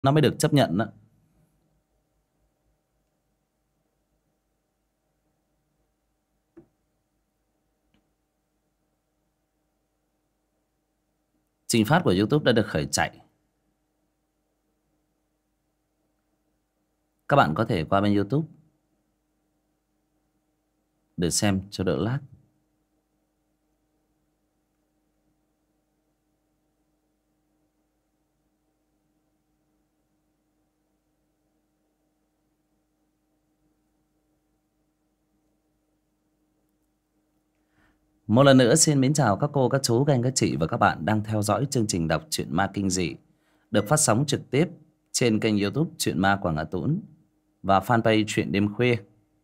nó mới được chấp nhận đó. Trình phát của YouTube đã được khởi chạy. Các bạn có thể qua bên YouTube để xem cho đỡ lag. Một lần nữa xin mến chào các cô, các chú, các anh, các chị và các bạn đang theo dõi chương trình đọc truyện ma kinh dị được phát sóng trực tiếp trên kênh YouTube Truyện Ma Quảng Hà Tũng và fanpage Truyện Đêm Khuya.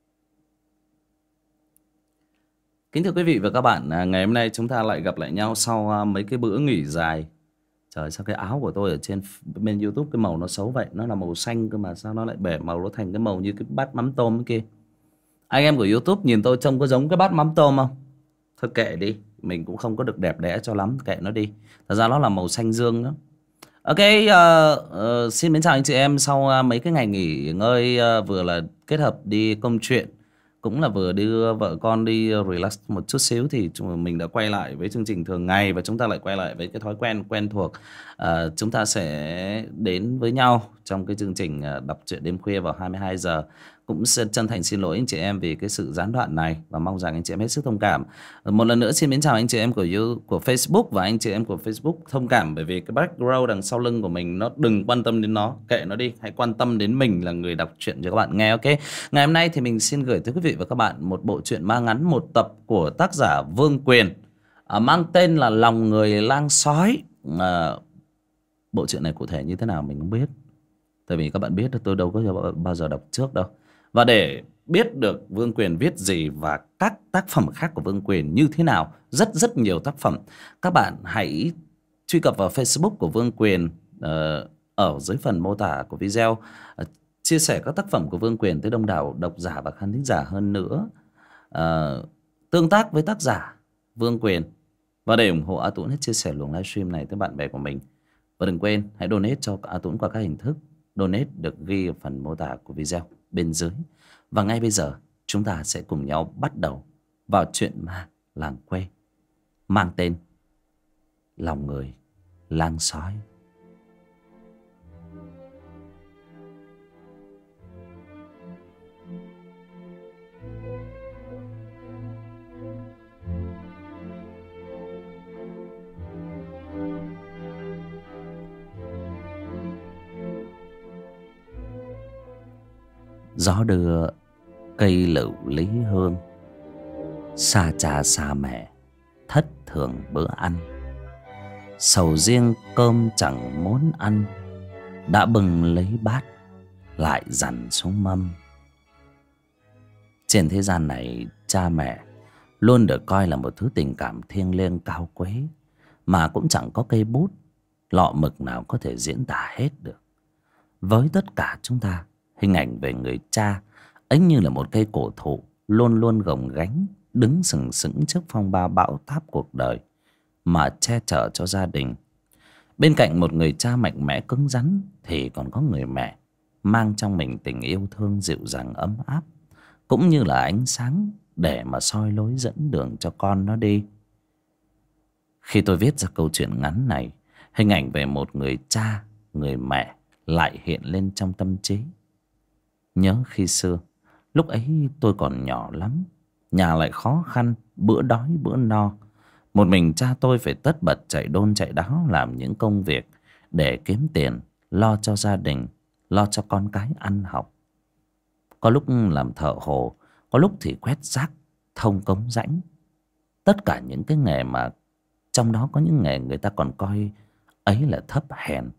Kính thưa quý vị và các bạn, ngày hôm nay chúng ta lại gặp lại nhau sau mấy cái bữa nghỉ dài. Trời, sao cái áo của tôi ở trên bên YouTube cái màu nó xấu vậy? Nó là màu xanh cơ mà sao nó lại bẻ màu, nó thành cái màu như cái bát mắm tôm kia. Anh em của YouTube nhìn tôi trông có giống cái bát mắm tôm không? Thôi kệ đi, mình cũng không có được đẹp đẽ cho lắm, kệ nó đi. Thật ra nó là màu xanh dương đó. Ok, xin mến chào anh chị em sau mấy cái ngày nghỉ ngơi, vừa là kết hợp đi công chuyện, cũng là vừa đưa vợ con đi relax một chút xíu, thì mình đã quay lại với chương trình thường ngày và chúng ta lại quay lại với cái thói quen quen thuộc. Chúng ta sẽ đến với nhau trong cái chương trình đọc truyện đêm khuya vào 22 giờ. Cũng chân thành xin lỗi anh chị em vì cái sự gián đoạn này và mong rằng anh chị em hết sức thông cảm. Một lần nữa xin mến chào anh chị em của Facebook và anh chị em của Facebook thông cảm bởi vì cái background đằng sau lưng của mình, nó đừng quan tâm đến nó, kệ nó đi, hãy quan tâm đến mình là người đọc truyện cho các bạn nghe. Ok, ngày hôm nay thì mình xin gửi tới quý vị và các bạn một bộ truyện ma ngắn, một tập của tác giả Vương Quyền, mang tên là Lòng Người Lang Sói. Bộ truyện này cụ thể như thế nào mình không biết, tại vì các bạn biết tôi đâu có bao giờ đọc trước đâu. Và để biết được Vương Quyền viết gì và các tác phẩm khác của Vương Quyền như thế nào, rất rất nhiều tác phẩm, các bạn hãy truy cập vào Facebook của Vương Quyền, ở dưới phần mô tả của video, chia sẻ các tác phẩm của Vương Quyền tới đông đảo độc giả và khán thính giả hơn nữa. Tương tác với tác giả Vương Quyền, và để ủng hộ A Tũng hãy chia sẻ luồng livestream này tới bạn bè của mình. Và đừng quên hãy donate cho A Tũng qua các hình thức. Donate được ghi ở phần mô tả của video bên dưới. Và ngay bây giờ chúng ta sẽ cùng nhau bắt đầu vào chuyện ma làng quê mang tên Lòng Người Lang Sói. Gió đưa cây lựu lý hương, xa cha xa mẹ thất thường bữa ăn. Sầu riêng cơm chẳng muốn ăn, đã bưng lấy bát lại dằn xuống mâm. Trên thế gian này, cha mẹ luôn được coi là một thứ tình cảm thiêng liêng cao quý, mà cũng chẳng có cây bút lọ mực nào có thể diễn tả hết được. Với tất cả chúng ta, hình ảnh về người cha ấy như là một cây cổ thụ luôn luôn gồng gánh, đứng sừng sững trước phong ba bão táp cuộc đời mà che chở cho gia đình. Bên cạnh một người cha mạnh mẽ cứng rắn thì còn có người mẹ mang trong mình tình yêu thương dịu dàng ấm áp, cũng như là ánh sáng để mà soi lối dẫn đường cho con nó đi. Khi tôi viết ra câu chuyện ngắn này, hình ảnh về một người cha, người mẹ lại hiện lên trong tâm trí. Nhớ khi xưa, lúc ấy tôi còn nhỏ lắm, nhà lại khó khăn, bữa đói bữa no. Một mình cha tôi phải tất bật chạy đôn chạy đáo làm những công việc để kiếm tiền, lo cho gia đình, lo cho con cái ăn học. Có lúc làm thợ hồ, có lúc thì quét rác, thông cống rãnh. Tất cả những cái nghề mà trong đó có những nghề người ta còn coi ấy là thấp hèn.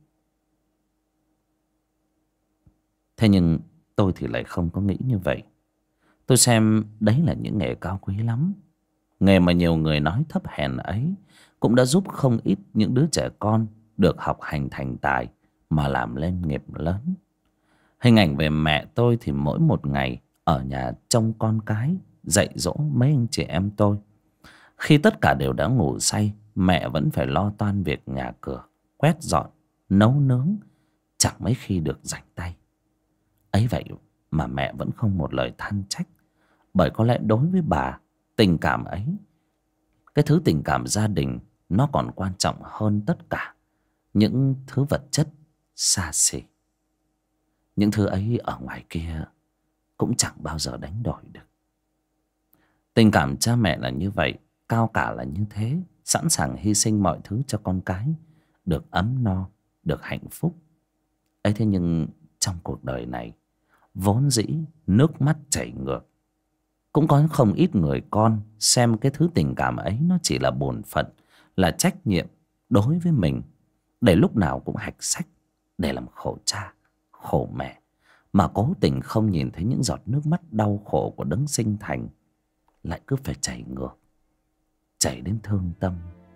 Thế nhưng tôi thì lại không có nghĩ như vậy. Tôi xem đấy là những nghề cao quý lắm. Nghề mà nhiều người nói thấp hèn ấy cũng đã giúp không ít những đứa trẻ con được học hành thành tài mà làm lên nghiệp lớn. Hình ảnh về mẹ tôi thì mỗi một ngày ở nhà trông con cái, dạy dỗ mấy anh chị em tôi. Khi tất cả đều đã ngủ say, mẹ vẫn phải lo toan việc nhà cửa, quét dọn, nấu nướng, chẳng mấy khi được rảnh tay. Ấy vậy mà mẹ vẫn không một lời than trách. Bởi có lẽ đối với bà, tình cảm ấy, cái thứ tình cảm gia đình, nó còn quan trọng hơn tất cả những thứ vật chất xa xỉ. Những thứ ấy ở ngoài kia cũng chẳng bao giờ đánh đổi được. Tình cảm cha mẹ là như vậy, cao cả là như thế, sẵn sàng hy sinh mọi thứ cho con cái được ấm no, được hạnh phúc. Ấy thế nhưng trong cuộc đời này, vốn dĩ nước mắt chảy ngược. Cũng có không ít người con xem cái thứ tình cảm ấy nó chỉ là bổn phận, là trách nhiệm đối với mình, để lúc nào cũng hạch sách để làm khổ cha, khổ mẹ, mà cố tình không nhìn thấy những giọt nước mắt đau khổ của đấng sinh thành lại cứ phải chảy ngược, chảy đến thương tâm.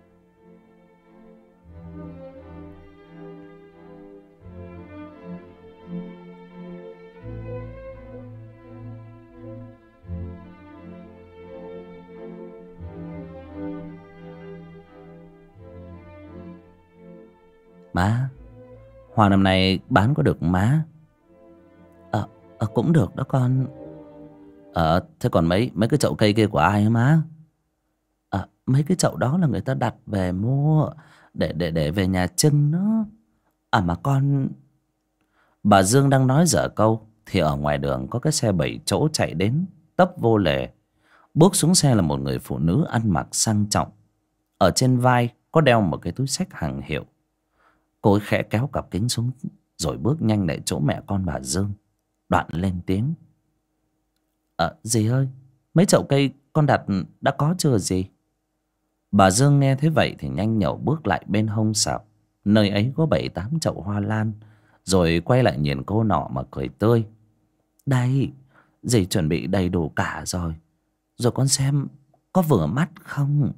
Má, hoa năm nay bán có được má? Cũng được đó con. Thế còn mấy cái chậu cây kia của ai hả má? Mấy cái chậu đó là người ta đặt về mua để về nhà trưng đó. Mà con... Bà Dương đang nói dở câu thì ở ngoài đường có cái xe 7 chỗ chạy đến, tấp vô lề. Bước xuống xe là một người phụ nữ ăn mặc sang trọng. Ở trên vai có đeo một cái túi xách hàng hiệu. Cô ấy khẽ kéo cặp kính xuống rồi bước nhanh lại chỗ mẹ con bà Dương. Đoạn lên tiếng: Dì ơi, mấy chậu cây con đặt đã có chưa dì? Bà Dương nghe thế vậy thì nhanh nhẩu bước lại bên hông sạp. Nơi ấy có 7-8 chậu hoa lan. Rồi quay lại nhìn cô nọ mà cười tươi: Đây, dì chuẩn bị đầy đủ cả rồi. Rồi con xem có vừa mắt không?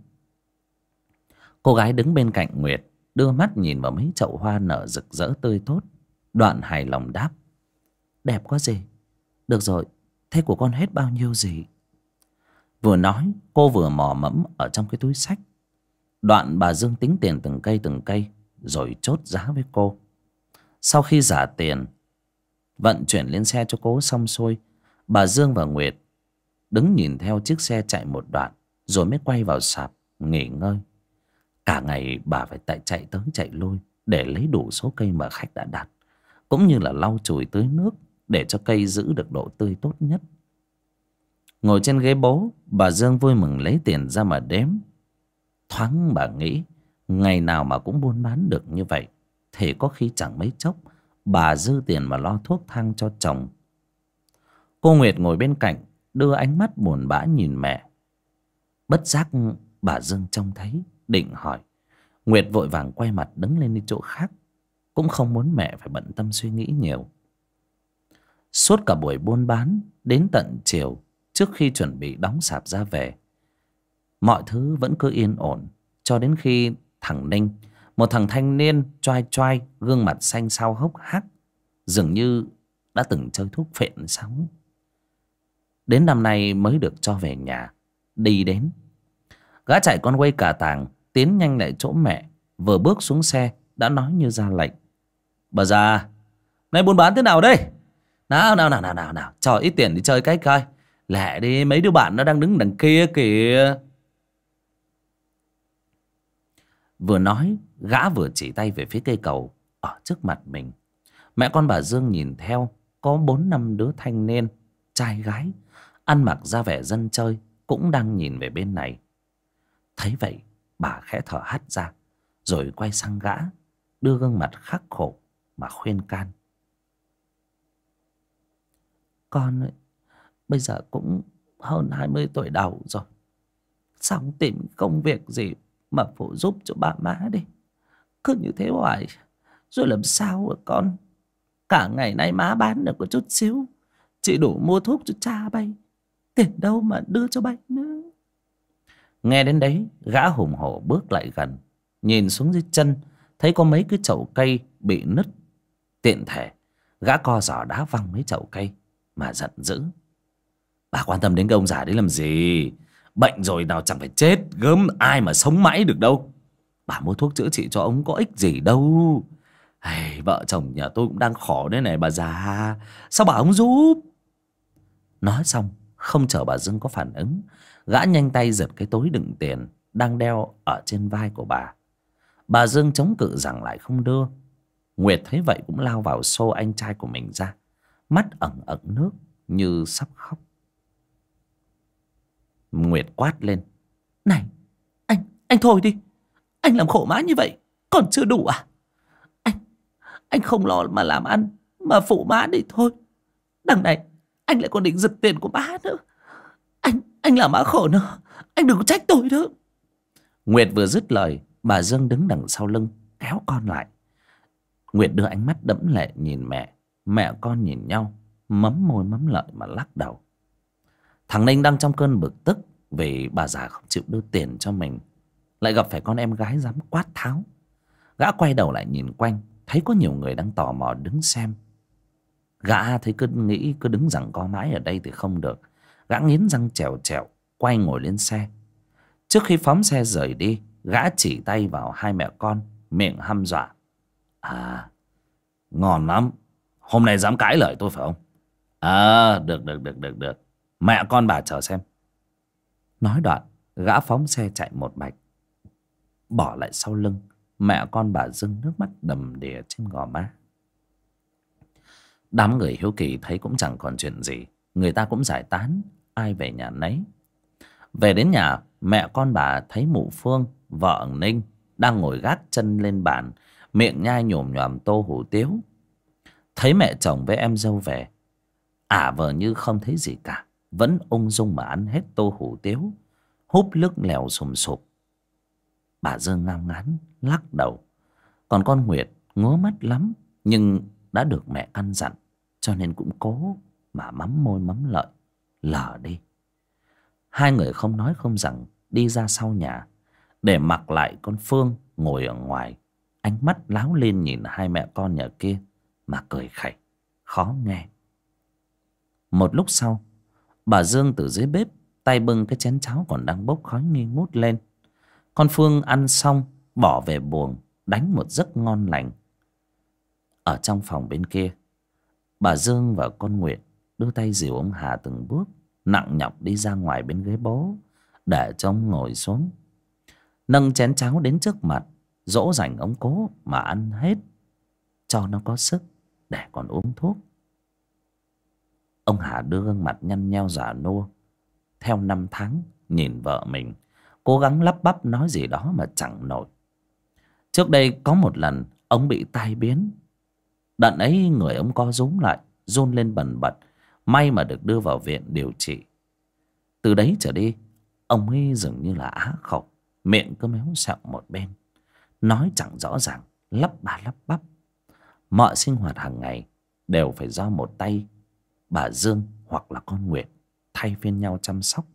Cô gái đứng bên cạnh Nguyệt đưa mắt nhìn vào mấy chậu hoa nở rực rỡ tươi tốt. Đoạn hài lòng đáp: Đẹp quá dì. Được rồi, thế của con hết bao nhiêu dì? Vừa nói cô vừa mò mẫm ở trong cái túi xách. Đoạn bà Dương tính tiền từng cây rồi chốt giá với cô. Sau khi trả tiền, vận chuyển lên xe cho cô xong xuôi, bà Dương và Nguyệt đứng nhìn theo chiếc xe chạy một đoạn rồi mới quay vào sạp nghỉ ngơi. Cả ngày bà phải chạy tới chạy lui để lấy đủ số cây mà khách đã đặt, cũng như là lau chùi tưới nước để cho cây giữ được độ tươi tốt nhất. Ngồi trên ghế bố, bà Dương vui mừng lấy tiền ra mà đếm. Thoáng bà nghĩ, ngày nào mà cũng buôn bán được như vậy thì có khi chẳng mấy chốc bà dư tiền mà lo thuốc thang cho chồng. Cô Nguyệt ngồi bên cạnh đưa ánh mắt buồn bã nhìn mẹ. Bất giác bà Dương trông thấy định hỏi, Nguyệt vội vàng quay mặt đứng lên đi chỗ khác, cũng không muốn mẹ phải bận tâm suy nghĩ nhiều. Suốt cả buổi buôn bán đến tận chiều, trước khi chuẩn bị đóng sạp ra về, mọi thứ vẫn cứ yên ổn, cho đến khi thằng Ninh, một thằng thanh niên choai choai, gương mặt xanh xao hốc hác, dường như đã từng chơi thuốc phiện sao, đến năm nay mới được cho về nhà. Đi đến, gã chạy con quay cả tàng tiến nhanh lại chỗ mẹ. Vừa bước xuống xe đã nói như ra lệnh: Bà già, nay buôn bán thế nào đây? Nào, cho ít tiền đi chơi cái coi. Lẹ đi, mấy đứa bạn nó đang đứng đằng kia kìa. Vừa nói, gã vừa chỉ tay về phía cây cầu ở trước mặt mình. Mẹ con bà Dương nhìn theo, có 4-5 đứa thanh niên, trai gái, ăn mặc ra vẻ dân chơi, cũng đang nhìn về bên này. Thấy vậy, bà khẽ thở hắt ra, rồi quay sang gã, đưa gương mặt khắc khổ mà khuyên can: Con ơi, bây giờ cũng hơn 20 tuổi đầu rồi, xong tìm công việc gì mà phụ giúp cho ba má đi. Cứ như thế hoài rồi làm sao hả con? Cả ngày nay má bán được có chút xíu, chỉ đủ mua thuốc cho cha bay, tiền đâu mà đưa cho bay nữa. Nghe đến đấy, gã hùng hổ bước lại gần, nhìn xuống dưới chân, thấy có mấy cái chậu cây bị nứt. Tiện thể, gã co giò đá văng mấy chậu cây mà giận dữ: Bà quan tâm đến cái ông già đấy làm gì? Bệnh rồi nào chẳng phải chết, gớm ai mà sống mãi được đâu. Bà mua thuốc chữa trị cho ông có ích gì đâu. Hey, vợ chồng nhà tôi cũng đang khổ đây này bà già, sao bà không giúp? Nói xong không chờ bà Dương có phản ứng, gã nhanh tay giật cái túi đựng tiền đang đeo ở trên vai của bà. Bà Dương chống cự rằng lại không đưa. Nguyệt thấy vậy cũng lao vào xô anh trai của mình ra, mắt ẩn ẩn nước như sắp khóc. Nguyệt quát lên: Này, anh thôi đi. Anh làm khổ má như vậy còn chưa đủ à? Anh không lo mà làm ăn, mà phụ má đi thôi. Đằng này anh lại còn định giật tiền của má nữa. Anh làm má khổ nữa, anh đừng có trách tôi nữa. Nguyệt vừa dứt lời, bà Dương đứng đằng sau lưng kéo con lại. Nguyệt đưa ánh mắt đẫm lệ nhìn mẹ. Mẹ con nhìn nhau, mấm môi mấm lợi mà lắc đầu. Thằng Ninh đang trong cơn bực tức vì bà già không chịu đưa tiền cho mình, lại gặp phải con em gái dám quát tháo. Gã quay đầu lại nhìn quanh, thấy có nhiều người đang tò mò đứng xem. Gã thấy cứ nghĩ cứ đứng giằng co mãi ở đây thì không được. Gã nghiến răng trèo trèo quay ngồi lên xe. Trước khi phóng xe rời đi, gã chỉ tay vào hai mẹ con, miệng hăm dọa: À, ngon lắm, hôm nay dám cãi lời tôi phải không? À, được. Mẹ con bà chờ xem. Nói đoạn, gã phóng xe chạy một mạch, bỏ lại sau lưng mẹ con bà Dương nước mắt đầm đìa trên gò má. Đám người hiếu kỳ thấy cũng chẳng còn chuyện gì, người ta cũng giải tán, ai về nhà nấy. Về đến nhà, mẹ con bà thấy mụ Phương, vợ Ninh, đang ngồi gác chân lên bàn, miệng nhai nhồm nhòm tô hủ tiếu. Thấy mẹ chồng với em dâu về, ả vờ như không thấy gì cả, vẫn ung dung mà ăn hết tô hủ tiếu, húp nước lèo sùm sụp. Bà Dương ngao ngán lắc đầu. Còn con Nguyệt ngứa mắt lắm, nhưng đã được mẹ căn dặn, cho nên cũng cố mà mắm môi mắm lợi lờ đi. Hai người không nói không rằng đi ra sau nhà, để mặc lại con Phương ngồi ở ngoài, ánh mắt láo lên nhìn hai mẹ con nhà kia mà cười khẩy khó nghe. Một lúc sau, bà Dương từ dưới bếp tay bưng cái chén cháo còn đang bốc khói nghi ngút lên. Con Phương ăn xong bỏ về buồng đánh một giấc ngon lành. Ở trong phòng bên kia, bà Dương và con Nguyệt đưa tay dìu ông Hà từng bước nặng nhọc đi ra ngoài bên ghế bố, để cho ông ngồi xuống, nâng chén cháo đến trước mặt, dỗ dành ông cố mà ăn hết cho nó có sức để còn uống thuốc. Ông Hà đưa gương mặt nhăn nheo già nua theo năm tháng nhìn vợ mình, cố gắng lắp bắp nói gì đó mà chẳng nổi. Trước đây có một lần ông bị tai biến. Đợt ấy người ông co rúm lại, run lên bần bật, may mà được đưa vào viện điều trị. Từ đấy trở đi, ông ấy dường như là á khẩu, miệng cứ méo xẹo một bên, nói chẳng rõ ràng, lắp ba lắp bắp. Mọi sinh hoạt hàng ngày đều phải do một tay bà Dương hoặc là con Nguyệt thay phiên nhau chăm sóc.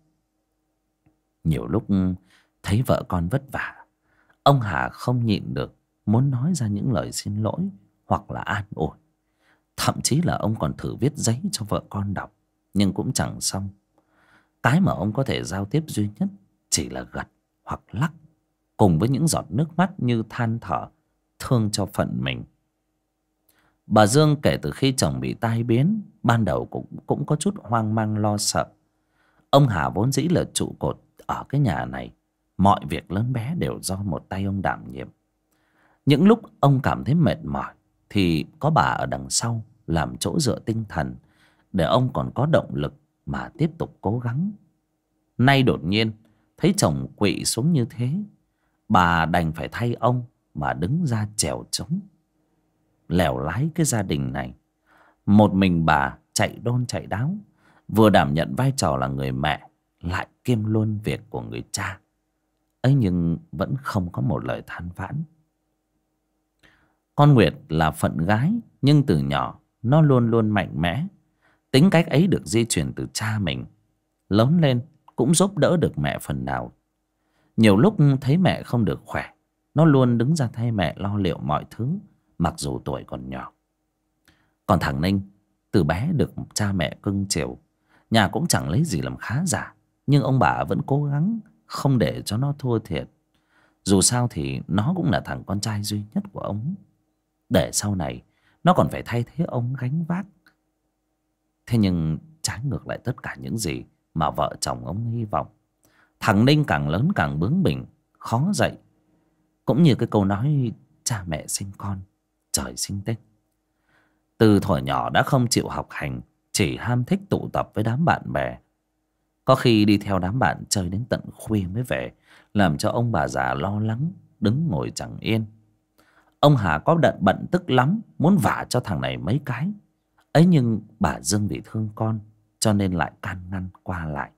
Nhiều lúc thấy vợ con vất vả, ông Hà không nhịn được muốn nói ra những lời xin lỗi hoặc là an ủi. Thậm chí là ông còn thử viết giấy cho vợ con đọc, nhưng cũng chẳng xong. Cái mà ông có thể giao tiếp duy nhất chỉ là gật hoặc lắc, cùng với những giọt nước mắt như than thở thương cho phận mình. Bà Dương kể từ khi chồng bị tai biến, ban đầu cũng có chút hoang mang lo sợ. Ông Hà vốn dĩ là trụ cột ở cái nhà này, mọi việc lớn bé đều do một tay ông đảm nhiệm. Những lúc ông cảm thấy mệt mỏi thì có bà ở đằng sau làm chỗ dựa tinh thần, để ông còn có động lực mà tiếp tục cố gắng. Nay đột nhiên thấy chồng quỵ xuống như thế, bà đành phải thay ông mà đứng ra chèo chống, lèo lái cái gia đình này. Một mình bà chạy đôn chạy đáo, vừa đảm nhận vai trò là người mẹ, lại kiêm luôn việc của người cha ấy, nhưng vẫn không có một lời than vãn. Con Nguyệt là phận gái, nhưng từ nhỏ nó luôn luôn mạnh mẽ. Tính cách ấy được di truyền từ cha mình. Lớn lên cũng giúp đỡ được mẹ phần nào. Nhiều lúc thấy mẹ không được khỏe, nó luôn đứng ra thay mẹ lo liệu mọi thứ, mặc dù tuổi còn nhỏ. Còn thằng Ninh, từ bé được cha mẹ cưng chiều, nhà cũng chẳng lấy gì làm khá giả, nhưng ông bà vẫn cố gắng không để cho nó thua thiệt. Dù sao thì nó cũng là thằng con trai duy nhất của ông. để sau này nó còn phải thay thế ông gánh vác. Thế nhưng trái ngược lại tất cả những gì mà vợ chồng ông hy vọng, thằng Ninh càng lớn càng bướng bỉnh, khó dạy. Cũng như cái câu nói cha mẹ sinh con, trời sinh tích. Từ thuở nhỏ đã không chịu học hành, chỉ ham thích tụ tập với đám bạn bè. Có khi đi theo đám bạn chơi đến tận khuya mới về, làm cho ông bà già lo lắng, đứng ngồi chẳng yên. Ông Hà có bận tức lắm, muốn vả cho thằng này mấy cái. Ấy nhưng bà Dương vì thương con, cho nên lại can ngăn qua lại.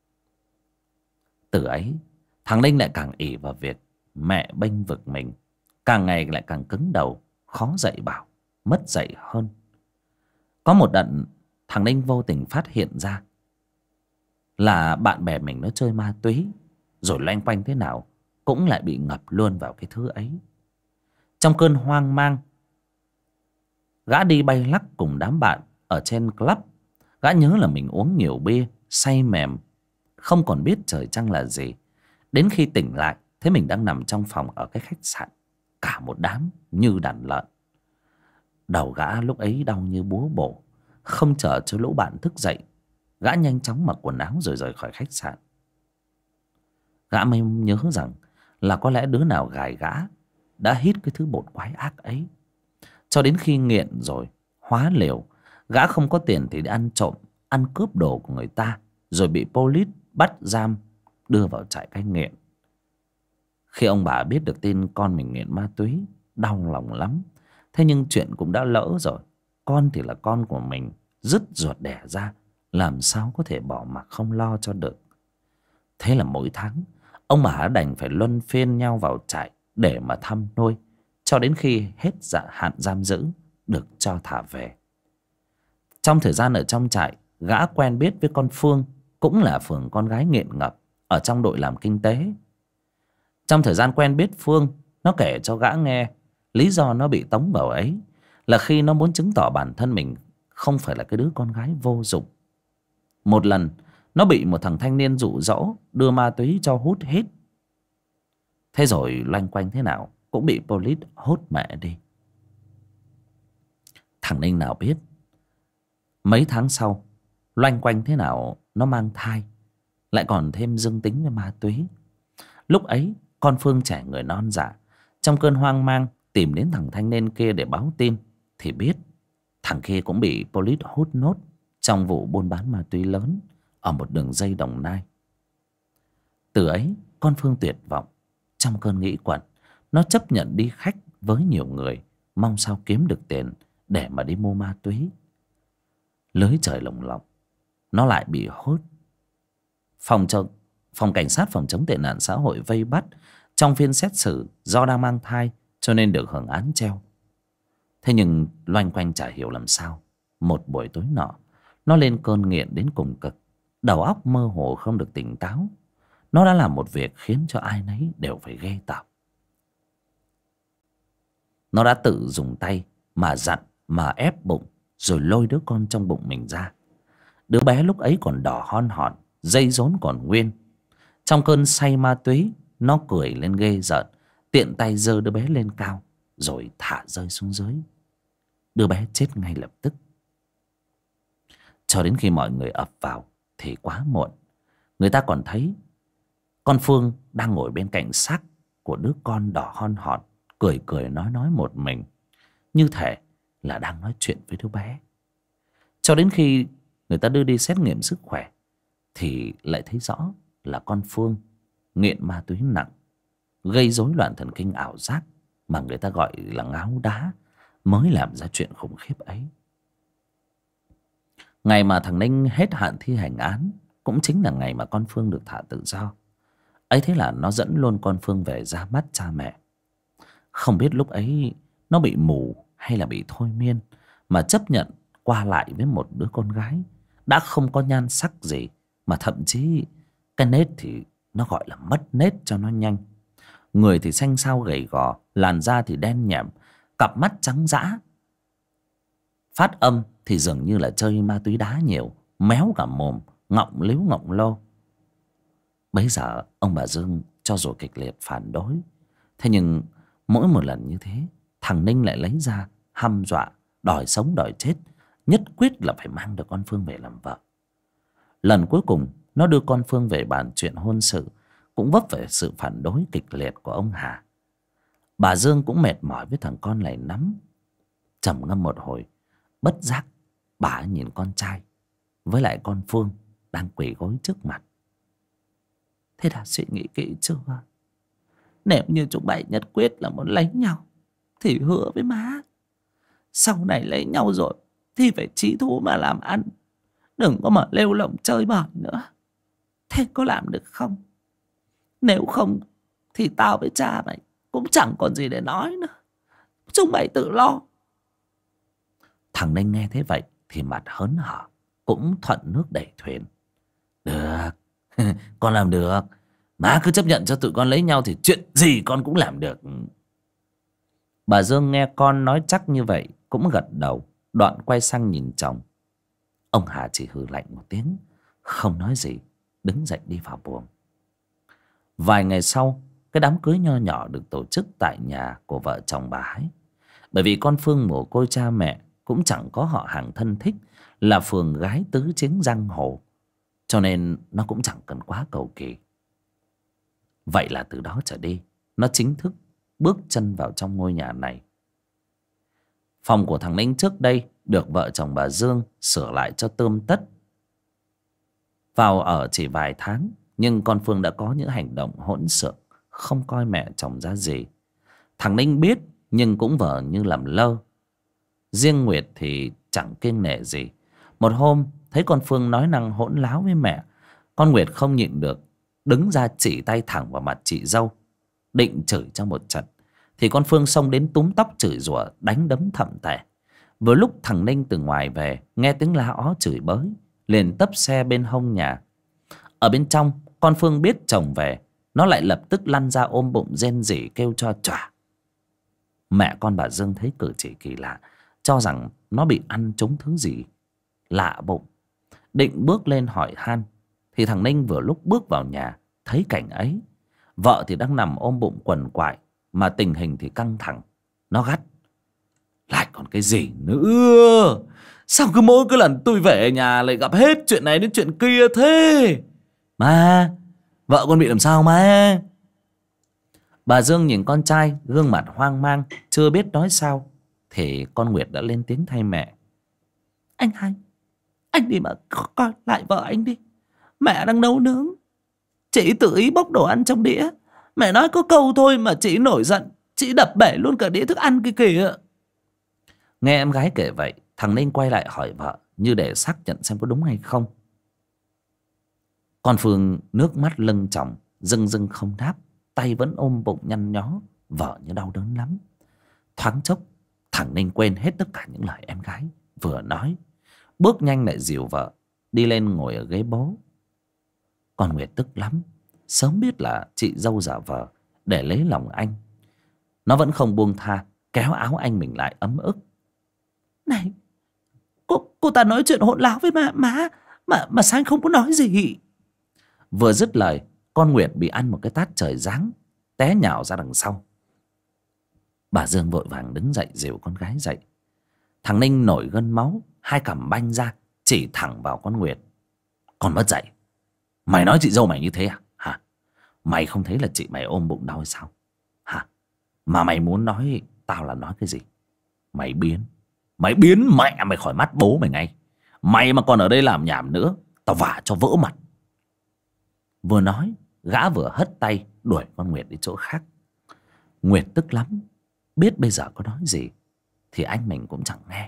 Từ ấy, thằng Ninh lại càng ỷ vào việc mẹ bênh vực mình, càng ngày lại càng cứng đầu, khó dạy bảo, mất dạy hơn. Có một lần, thằng Ninh vô tình phát hiện ra là bạn bè mình nó chơi ma túy, rồi loanh quanh thế nào cũng lại bị ngập luôn vào cái thứ ấy. Trong cơn hoang mang, gã đi bay lắc cùng đám bạn ở trên club. Gã nhớ là mình uống nhiều bia, say mềm, không còn biết trời trăng là gì. Đến khi tỉnh lại, thấy mình đang nằm trong phòng ở cái khách sạn, cả một đám như đàn lợn. Đầu gã lúc ấy đau như búa bổ. Không chờ cho lũ bạn thức dậy, gã nhanh chóng mặc quần áo rồi rời khỏi khách sạn. Gã mới nhớ rằng là có lẽ đứa nào gài gã đã hít cái thứ bột quái ác ấy. Cho đến khi nghiện rồi, hóa liều, gã không có tiền thì đi ăn trộm, ăn cướp đồ của người ta, rồi bị police bắt giam, đưa vào trại cai nghiện. Khi ông bà biết được tin con mình nghiện ma túy, đau lòng lắm. Thế nhưng chuyện cũng đã lỡ rồi. Con thì là con của mình, dứt ruột đẻ ra, làm sao có thể bỏ mặc không lo cho được. Thế là mỗi tháng, ông bà đành phải luân phiên nhau vào trại để mà thăm nuôi, cho đến khi hết hạn giam giữ, được cho thả về. Trong thời gian ở trong trại, gã quen biết với con Phương, cũng là Phường con gái nghiện ngập, ở trong đội làm kinh tế. Trong thời gian quen biết Phương, nó kể cho gã nghe lý do nó bị tống vào ấy là khi nó muốn chứng tỏ bản thân mình không phải là cái đứa con gái vô dụng. Một lần, nó bị một thằng thanh niên dụ dỗ đưa ma túy cho hút hết. Thế rồi loanh quanh thế nào cũng bị police hốt mẹ đi. Thằng Ninh nào biết, mấy tháng sau, loanh quanh thế nào nó mang thai, lại còn thêm dương tính với ma túy. Lúc ấy, con Phương trẻ người non dạ, trong cơn hoang mang tìm đến thằng thanh niên kia để báo tin, thì biết thằng kia cũng bị police hút nốt trong vụ buôn bán ma túy lớn ở một đường dây Đồng Nai. Từ ấy, con Phương tuyệt vọng. Trong cơn nghĩ quẩn, nó chấp nhận đi khách với nhiều người, mong sao kiếm được tiền để mà đi mua ma túy. Lưới trời lồng lộng, nó lại bị hốt. Phòng cảnh sát phòng chống tệ nạn xã hội vây bắt. Trong phiên xét xử, do đang mang thai cho nên được hưởng án treo. Thế nhưng loanh quanh chả hiểu làm sao, một buổi tối nọ, nó lên cơn nghiện đến cùng cực, đầu óc mơ hồ không được tỉnh táo. Nó đã làm một việc khiến cho ai nấy đều phải ghê tởm. Nó đã tự dùng tay mà dặn, mà ép bụng, rồi lôi đứa con trong bụng mình ra. Đứa bé lúc ấy còn đỏ hon hòn, dây rốn còn nguyên. Trong cơn say ma túy, nó cười lên ghê rợn, tiện tay giơ đứa bé lên cao, rồi thả rơi xuống dưới. Đứa bé chết ngay lập tức. Cho đến khi mọi người ập vào thì quá muộn. Người ta còn thấy con Phương đang ngồi bên cạnh xác của đứa con đỏ hon hòn, cười cười nói một mình, như thể là đang nói chuyện với đứa bé. Cho đến khi người ta đưa đi xét nghiệm sức khỏe thì lại thấy rõ là con Phương nghiện ma túy nặng, gây rối loạn thần kinh ảo giác, mà người ta gọi là ngáo đá, mới làm ra chuyện khủng khiếp ấy. Ngày mà thằng Ninh hết hạn thi hành án cũng chính là ngày mà con Phương được thả tự do. Ấy thế là nó dẫn luôn con Phương về ra mắt cha mẹ. Không biết lúc ấy nó bị mù hay là bị thôi miên mà chấp nhận qua lại với một đứa con gái đã không có nhan sắc gì, mà thậm chí cái nết thì nó gọi là mất nết cho nó nhanh. Người thì xanh xao gầy gò, làn da thì đen nhẻm, cặp mắt trắng dã. Phát âm thì dường như là chơi ma túy đá nhiều, méo cả mồm, ngọng líu ngọng lô. Bấy giờ ông bà Dương cho dù kịch liệt phản đối, thế nhưng mỗi một lần như thế, thằng Ninh lại lấy ra hăm dọa, đòi sống đòi chết, nhất quyết là phải mang được con Phương về làm vợ. Lần cuối cùng nó đưa con Phương về bàn chuyện hôn sự cũng vấp phải sự phản đối kịch liệt của ông Hà. Bà Dương cũng mệt mỏi với thằng con này lắm. Trầm ngâm một hồi, bất giác bà ấy nhìn con trai với lại con Phương đang quỳ gối trước mặt. Thế đã suy nghĩ kỹ chưa? Nếu như chúng mày nhất quyết là muốn lấy nhau thì hứa với má, sau này lấy nhau rồi thì phải chí thú mà làm ăn, đừng có mà lêu lổng chơi bời nữa. Thế có làm được không? Nếu không thì tao với cha mày cũng chẳng còn gì để nói nữa. Chúng mày tự lo. Thằng Ninh nghe thế vậy thì mặt hớn hở, cũng thuận nước đẩy thuyền. Được, con làm được. Má cứ chấp nhận cho tụi con lấy nhau thì chuyện gì con cũng làm được. Bà Dương nghe con nói chắc như vậy cũng gật đầu, đoạn quay sang nhìn chồng. Ông Hà chỉ hừ lạnh một tiếng, không nói gì, đứng dậy đi vào buồng. Vài ngày sau, cái đám cưới nho nhỏ được tổ chức tại nhà của vợ chồng bà ấy. Bởi vì con Phương mồ côi cha mẹ, cũng chẳng có họ hàng thân thích, là phường gái tứ chính giang hồ, cho nên nó cũng chẳng cần quá cầu kỳ. Vậy là từ đó trở đi, nó chính thức bước chân vào trong ngôi nhà này. Phòng của thằng Ninh trước đây được vợ chồng bà Dương sửa lại cho tươm tất. Vào ở chỉ vài tháng, nhưng con Phương đã có những hành động hỗn xược, không coi mẹ chồng ra gì. Thằng Ninh biết nhưng cũng vờ như làm lơ. Riêng Nguyệt thì chẳng kiêng nể gì. Một hôm thấy con Phương nói năng hỗn láo với mẹ, con Nguyệt không nhịn được, đứng ra chỉ tay thẳng vào mặt chị dâu, định chửi cho một trận, thì con Phương xông đến túm tóc chửi rủa, đánh đấm thậm tệ. Vừa lúc thằng Ninh từ ngoài về, nghe tiếng la ó chửi bới, liền tấp xe bên hông nhà. Ở bên trong, con Phương biết chồng về, nó lại lập tức lăn ra ôm bụng rên rỉ kêu cho chỏa. Mẹ con bà Dương thấy cử chỉ kỳ lạ, cho rằng nó bị ăn trúng thứ gì lạ bụng, định bước lên hỏi han, thì thằng Ninh vừa lúc bước vào nhà thấy cảnh ấy. Vợ thì đang nằm ôm bụng quằn quại, mà tình hình thì căng thẳng. Nó gắt: lại còn cái gì nữa? Sao cứ mỗi cái lần tôi về nhà lại gặp hết chuyện này đến chuyện kia thế? Mà vợ con bị làm sao mà? Bà Dương nhìn con trai gương mặt hoang mang, chưa biết nói sao, thì con Nguyệt đã lên tiếng thay mẹ. Anh hai, anh đi mà coi lại vợ anh đi. Mẹ đang nấu nướng, chị tự ý bốc đồ ăn trong đĩa. Mẹ nói có câu thôi mà chị nổi giận, chị đập bể luôn cả đĩa thức ăn kia kìa. Nghe em gái kể vậy, thằng Ninh quay lại hỏi vợ, như để xác nhận xem có đúng hay không. Con Phương nước mắt lưng tròng, rưng rưng không đáp, tay vẫn ôm bụng nhăn nhó, vợ như đau đớn lắm. Thoáng chốc, thằng Ninh quên hết tất cả những lời em gái vừa nói, bước nhanh lại dìu vợ đi lên ngồi ở ghế bố. Con Nguyệt tức lắm, sớm biết là chị dâu giả vờ để lấy lòng anh, nó vẫn không buông tha, kéo áo anh mình lại ấm ức. Này, cô ta nói chuyện hỗn láo với má mà sao anh không có nói gì? Vừa dứt lời, con Nguyệt bị ăn một cái tát trời giáng, té nhào ra đằng sau. Bà Dương vội vàng đứng dậy dìu con gái dậy. Thằng Ninh nổi gân máu, hai cằm banh ra, chỉ thẳng vào con Nguyệt. Con mất dạy, mày nói chị dâu mày như thế à? Hả? Mày không thấy là chị mày ôm bụng đau hay sao? Hả? Mà mày muốn nói tao là nói cái gì? Mày biến mẹ mày khỏi mắt bố mày ngay. Mày mà còn ở đây làm nhảm nữa, tao vả cho vỡ mặt. Vừa nói, gã vừa hất tay đuổi con Nguyệt đi chỗ khác. Nguyệt tức lắm, biết bây giờ có nói gì thì anh mình cũng chẳng nghe.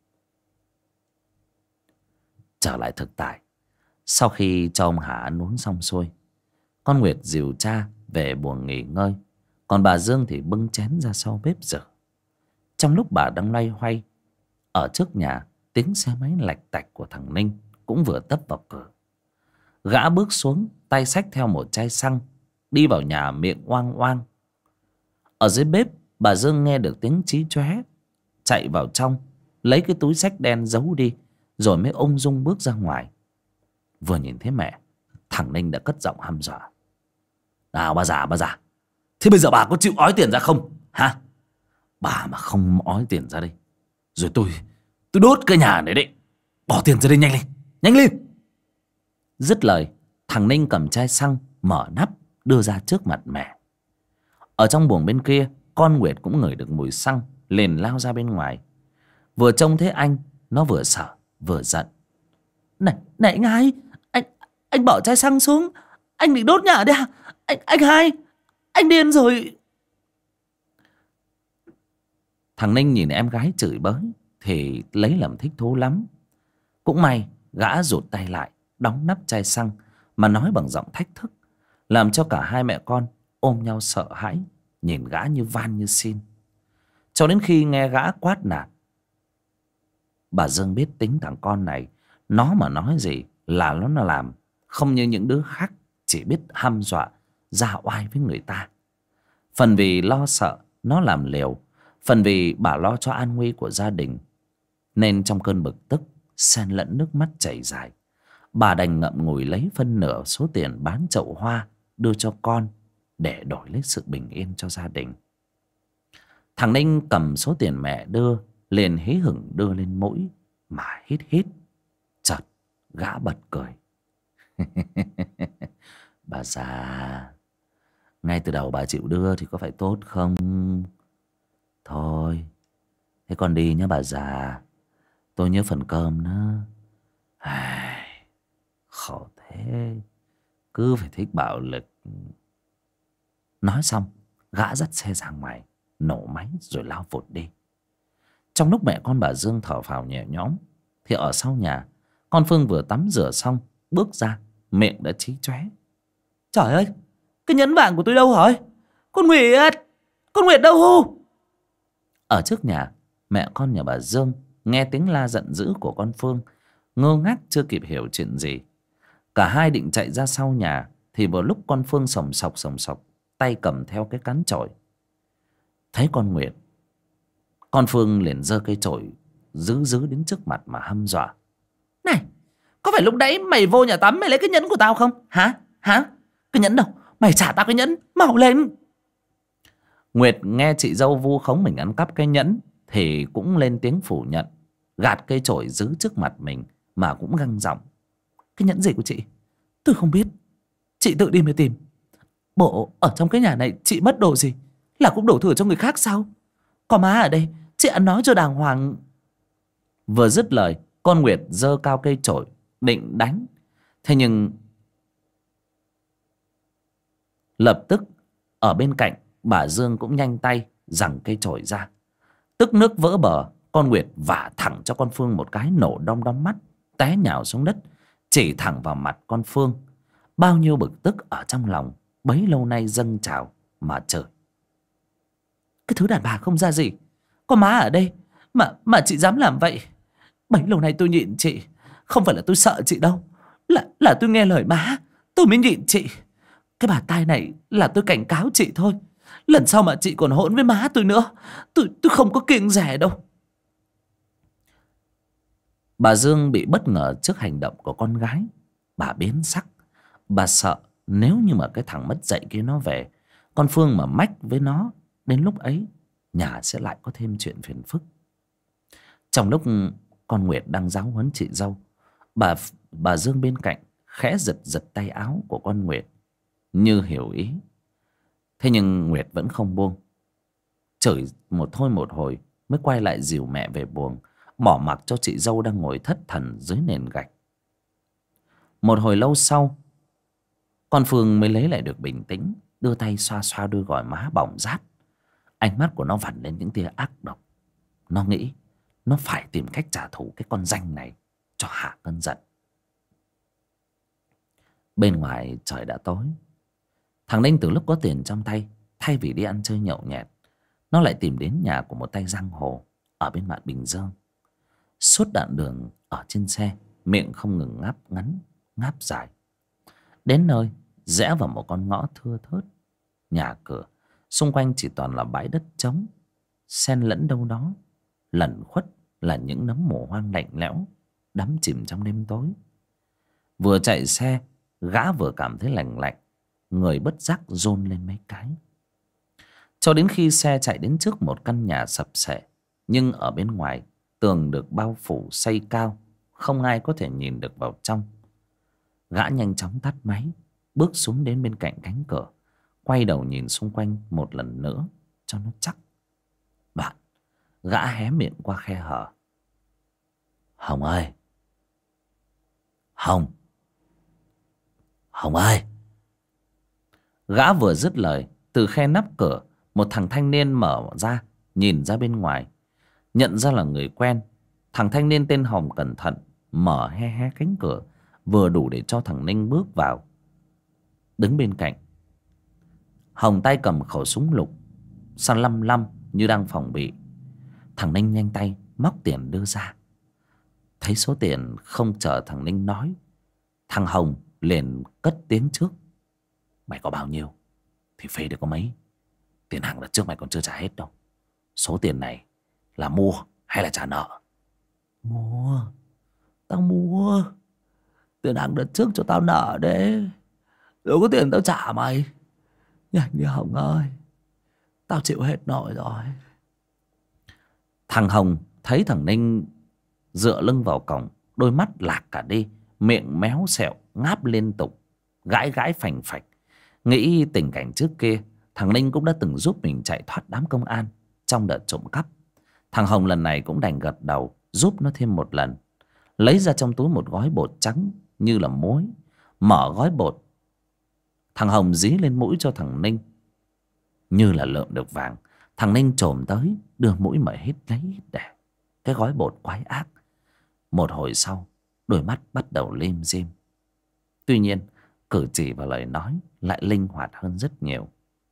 Trở lại thực tại, sau khi cho ông Hà ăn uống xong xuôi, con Nguyệt dìu cha về buồng nghỉ ngơi, còn bà Dương thì bưng chén ra sau bếp rửa. Trong lúc bà đang loay hoay, ở trước nhà tiếng xe máy lạch tạch của thằng Ninh cũng vừa tấp vào cửa. Gã bước xuống, tay xách theo một chai xăng, đi vào nhà miệng oang oang. Ở dưới bếp, bà Dương nghe được tiếng chí chóe, chạy vào trong lấy cái túi xách đen giấu đi, rồi mới ung dung bước ra ngoài. Vừa nhìn thấy mẹ, thằng Ninh đã cất giọng hăm dọa. Nào bà già, thế bây giờ bà có chịu ói tiền ra không? Hả? Bà mà không ói tiền ra đây, rồi tôi đốt cái nhà này đấy. Bỏ tiền ra đây nhanh lên, nhanh lên. Dứt lời, thằng Ninh cầm chai xăng, mở nắp, đưa ra trước mặt mẹ. Ở trong buồng bên kia, con Nguyệt cũng ngửi được mùi xăng, liền lao ra bên ngoài. Vừa trông thấy anh, nó vừa sợ vừa giận. Này anh hai, anh bỏ chai xăng xuống, anh định đốt nhà đấy à? Anh hai, anh điên rồi. Thằng Ninh nhìn em gái chửi bới thì lấy làm thích thú lắm. Cũng may gã rụt tay lại, đóng nắp chai xăng, mà nói bằng giọng thách thức, làm cho cả hai mẹ con ôm nhau sợ hãi, nhìn gã như van như xin. Cho đến khi nghe gã quát nạt, bà Dương biết tính thằng con này, nó mà nói gì là nó làm, không như những đứa khác chỉ biết hăm dọa, ra oai với người ta. Phần vì lo sợ nó làm liều, phần vì bà lo cho an nguy của gia đình, nên trong cơn bực tức xen lẫn nước mắt chảy dài, bà đành ngậm ngùi lấy phân nửa số tiền bán chậu hoa đưa cho con, để đổi lấy sự bình yên cho gia đình. Thằng Ninh cầm số tiền mẹ đưa, liền hí hửng đưa lên mũi mà hít hít. Chợt gã bật cười. Bà già, ngay từ đầu bà chịu đưa thì có phải tốt không? Thôi, thế con đi nhé bà già, tôi nhớ phần cơm nữa. Ai, khổ thế, cứ phải thích bạo lực. Nói xong, gã dắt xe ra ngoài, nổ máy rồi lao vụt đi. Trong lúc mẹ con bà Dương thở phào nhẹ nhõm, thì ở sau nhà, con Phương vừa tắm rửa xong bước ra, miệng đã chí chóe. Trời ơi, cái nhẫn vàng của tôi đâu rồi? Con Nguyệt đâu? Ở trước nhà, mẹ con nhà bà Dương nghe tiếng la giận dữ của con Phương, ngơ ngác chưa kịp hiểu chuyện gì. Cả hai định chạy ra sau nhà, thì vào lúc con Phương sồng sọc, tay cầm theo cái cán chổi. Thấy con Nguyệt, con Phương liền giơ cây chổi giữ đến trước mặt mà hăm dọa. Này, có phải lúc nãy mày vô nhà tắm mày lấy cái nhẫn của tao không? Hả? Cái nhẫn đâu? Mày trả tao cái nhẫn, mau lên. Nguyệt nghe chị dâu vu khống mình ăn cắp cái nhẫn thì cũng lên tiếng phủ nhận, gạt cây chổi giữ trước mặt mình mà cũng găng giọng. Cái nhẫn gì của chị? Tôi không biết, chị tự đi mà tìm. Bộ ở trong cái nhà này chị mất đồ gì là cũng đổ thừa cho người khác sao? Có má ở đây, chị ăn nói cho đàng hoàng. Vừa dứt lời, con Nguyệt giơ cao cây chổi định đánh. Thế nhưng lập tức ở bên cạnh, bà Dương cũng nhanh tay giằng cây chổi ra. Tức nước vỡ bờ, con Nguyệt vả thẳng cho con Phương một cái nổ đom đóm mắt, té nhào xuống đất, chỉ thẳng vào mặt con Phương. Bao nhiêu bực tức ở trong lòng bấy lâu nay dâng trào mà chửi. Cái thứ đàn bà không ra gì, có má ở đây mà chị dám làm vậy. Bấy lâu nay tôi nhịn chị, không phải là tôi sợ chị đâu, là tôi nghe lời má tôi mới nhịn chị. Cái bà tai này là tôi cảnh cáo chị thôi, lần sau mà chị còn hỗn với má tôi nữa, tôi không có kiêng dè đâu. Bà Dương bị bất ngờ trước hành động của con gái. Bà biến sắc. Bà sợ nếu như mà cái thằng mất dạy kia nó về, con Phương mà mách với nó, đến lúc ấy nhà sẽ lại có thêm chuyện phiền phức. Trong lúc con Nguyệt đang giáo huấn chị dâu, bà Dương bên cạnh khẽ giật tay áo của con Nguyệt như hiểu ý. Thế nhưng Nguyệt vẫn không buông, chửi một thôi một hồi mới quay lại dìu mẹ về buồng, bỏ mặc cho chị dâu đang ngồi thất thần dưới nền gạch. Một hồi lâu sau, con Phương mới lấy lại được bình tĩnh, đưa tay xoa xoa đôi gò má bỏng rát. Ánh mắt của nó vằn lên những tia ác độc. Nó nghĩ nó phải tìm cách trả thù cái con danh này cho hạ cơn giận. Bên ngoài trời đã tối. Thằng Ninh từ lúc có tiền trong tay, thay vì đi ăn chơi nhậu nhẹt, nó lại tìm đến nhà của một tay giang hồ ở bên mạn Bình Dương. Suốt đoạn đường ở trên xe, miệng không ngừng ngáp ngắn ngáp dài. Đến nơi, rẽ vào một con ngõ thưa thớt. Nhà cửa xung quanh chỉ toàn là bãi đất trống, xen lẫn đâu đó lẩn khuất là những nấm mồ hoang lạnh lẽo, đắm chìm trong đêm tối. Vừa chạy xe, gã vừa cảm thấy lành lạnh, người bất giác run lên mấy cái. cho đến khi xe chạy đến trước một căn nhà sập sệ, nhưng ở bên ngoài tường được bao phủ xây cao, không ai có thể nhìn được vào trong. Gã nhanh chóng tắt máy, bước xuống đến bên cạnh cánh cửa, quay đầu nhìn xung quanh một lần nữa cho nó chắc. Đoạn gã hé miệng qua khe hở: Hồng ơi! Hồng! Hồng ơi! Gã vừa dứt lời, từ khe nắp cửa, một thằng thanh niên mở ra, nhìn ra bên ngoài, nhận ra là người quen. Thằng thanh niên tên Hồng cẩn thận mở hé hé cánh cửa, vừa đủ để cho thằng Ninh bước vào. Đứng bên cạnh, Hồng tay cầm khẩu súng lục, săn lăm lăm như đang phòng bị. Thằng Ninh nhanh tay móc tiền đưa ra. Thấy số tiền không chờ thằng Ninh nói, thằng Hồng liền cất tiếng trước: Mày có bao nhiêu thì phê được có mấy. Tiền hàng đợt trước mày còn chưa trả hết đâu. Số tiền này là mua hay là trả nợ? Mua. Tao mua. Tiền hàng đợt trước cho tao nợ đấy. Đâu có tiền tao trả mày. Nhanh đi Hồng ơi, tao chịu hết nổi rồi. Thằng Hồng thấy thằng Ninh dựa lưng vào cổng, đôi mắt lạc cả đi, miệng méo xẹo, ngáp liên tục, gãi gãi phành phạch. Nghĩ tình cảnh trước kia, thằng Ninh cũng đã từng giúp mình chạy thoát đám công an trong đợt trộm cắp. Thằng Hồng lần này cũng đành gật đầu giúp nó thêm một lần. Lấy ra trong túi một gói bột trắng như là muối. Mở gói bột, thằng Hồng dí lên mũi cho thằng Ninh. Như là lượm được vàng, thằng Ninh chồm tới, đưa mũi mà hít lấy hít để. Cái gói bột quái ác. Một hồi sau, đôi mắt bắt đầu lim dim. Tuy nhiên, cử chỉ và lời nói lại linh hoạt hơn rất nhiều.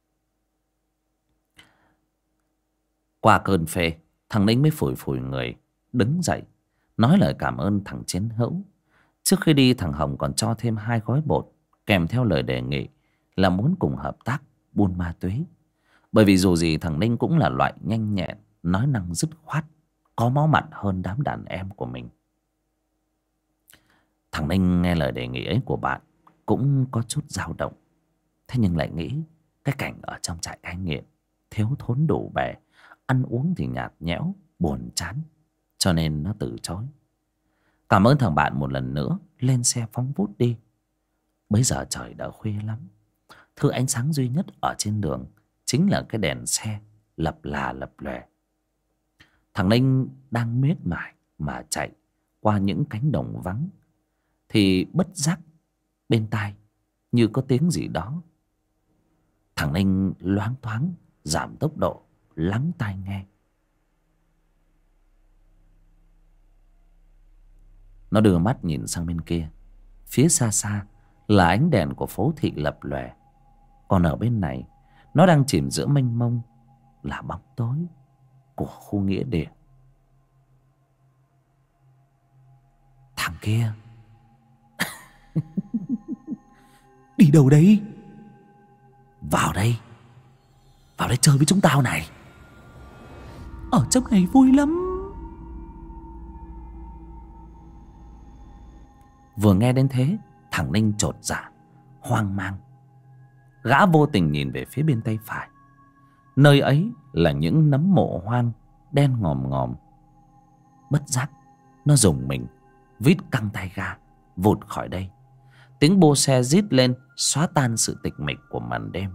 Qua cơn phê, thằng Ninh mới phủi phủi người, đứng dậy, nói lời cảm ơn thằng chiến hữu. Trước khi đi, thằng Hồng còn cho thêm 2 gói bột, kèm theo lời đề nghị là muốn cùng hợp tác buôn ma túy. Bởi vì dù gì thằng Ninh cũng là loại nhanh nhẹn, nói năng dứt khoát, có máu mặt hơn đám đàn em của mình. Thằng Ninh nghe lời đề nghị ấy của bạn cũng có chút dao động. Thế nhưng lại nghĩ cái cảnh ở trong trại cai nghiện, thiếu thốn đủ bề, ăn uống thì nhạt nhẽo, buồn chán, cho nên nó từ chối. Cảm ơn thằng bạn một lần nữa, lên xe phóng vút đi. Bấy giờ trời đã khuya lắm. Thứ ánh sáng duy nhất ở trên đường chính là cái đèn xe lập là lập lòe. Thằng Ninh đang miết mải mà chạy qua những cánh đồng vắng, thì bất giác bên tai như có tiếng gì đó. Thằng Ninh loáng thoáng giảm tốc độ, lắng tai nghe. Nó đưa mắt nhìn sang bên kia. Phía xa xa là ánh đèn của phố thị lập lòe. Còn ở bên này, nó đang chìm giữa mênh mông là bóng tối của khu nghĩa địa. Thằng kia đi đâu đấy? Vào đây. Vào đây chơi với chúng tao này. Ở trong này vui lắm. Vừa nghe đến thế, thằng Ninh chột dạ, hoang mang. Gã vô tình nhìn về phía bên tay phải. Nơi ấy là những nấm mộ hoang đen ngòm ngòm. Bất giác nó rùng mình, vít căng tay ga vụt khỏi đây. Tiếng bô xe rít lên xóa tan sự tịch mịch của màn đêm.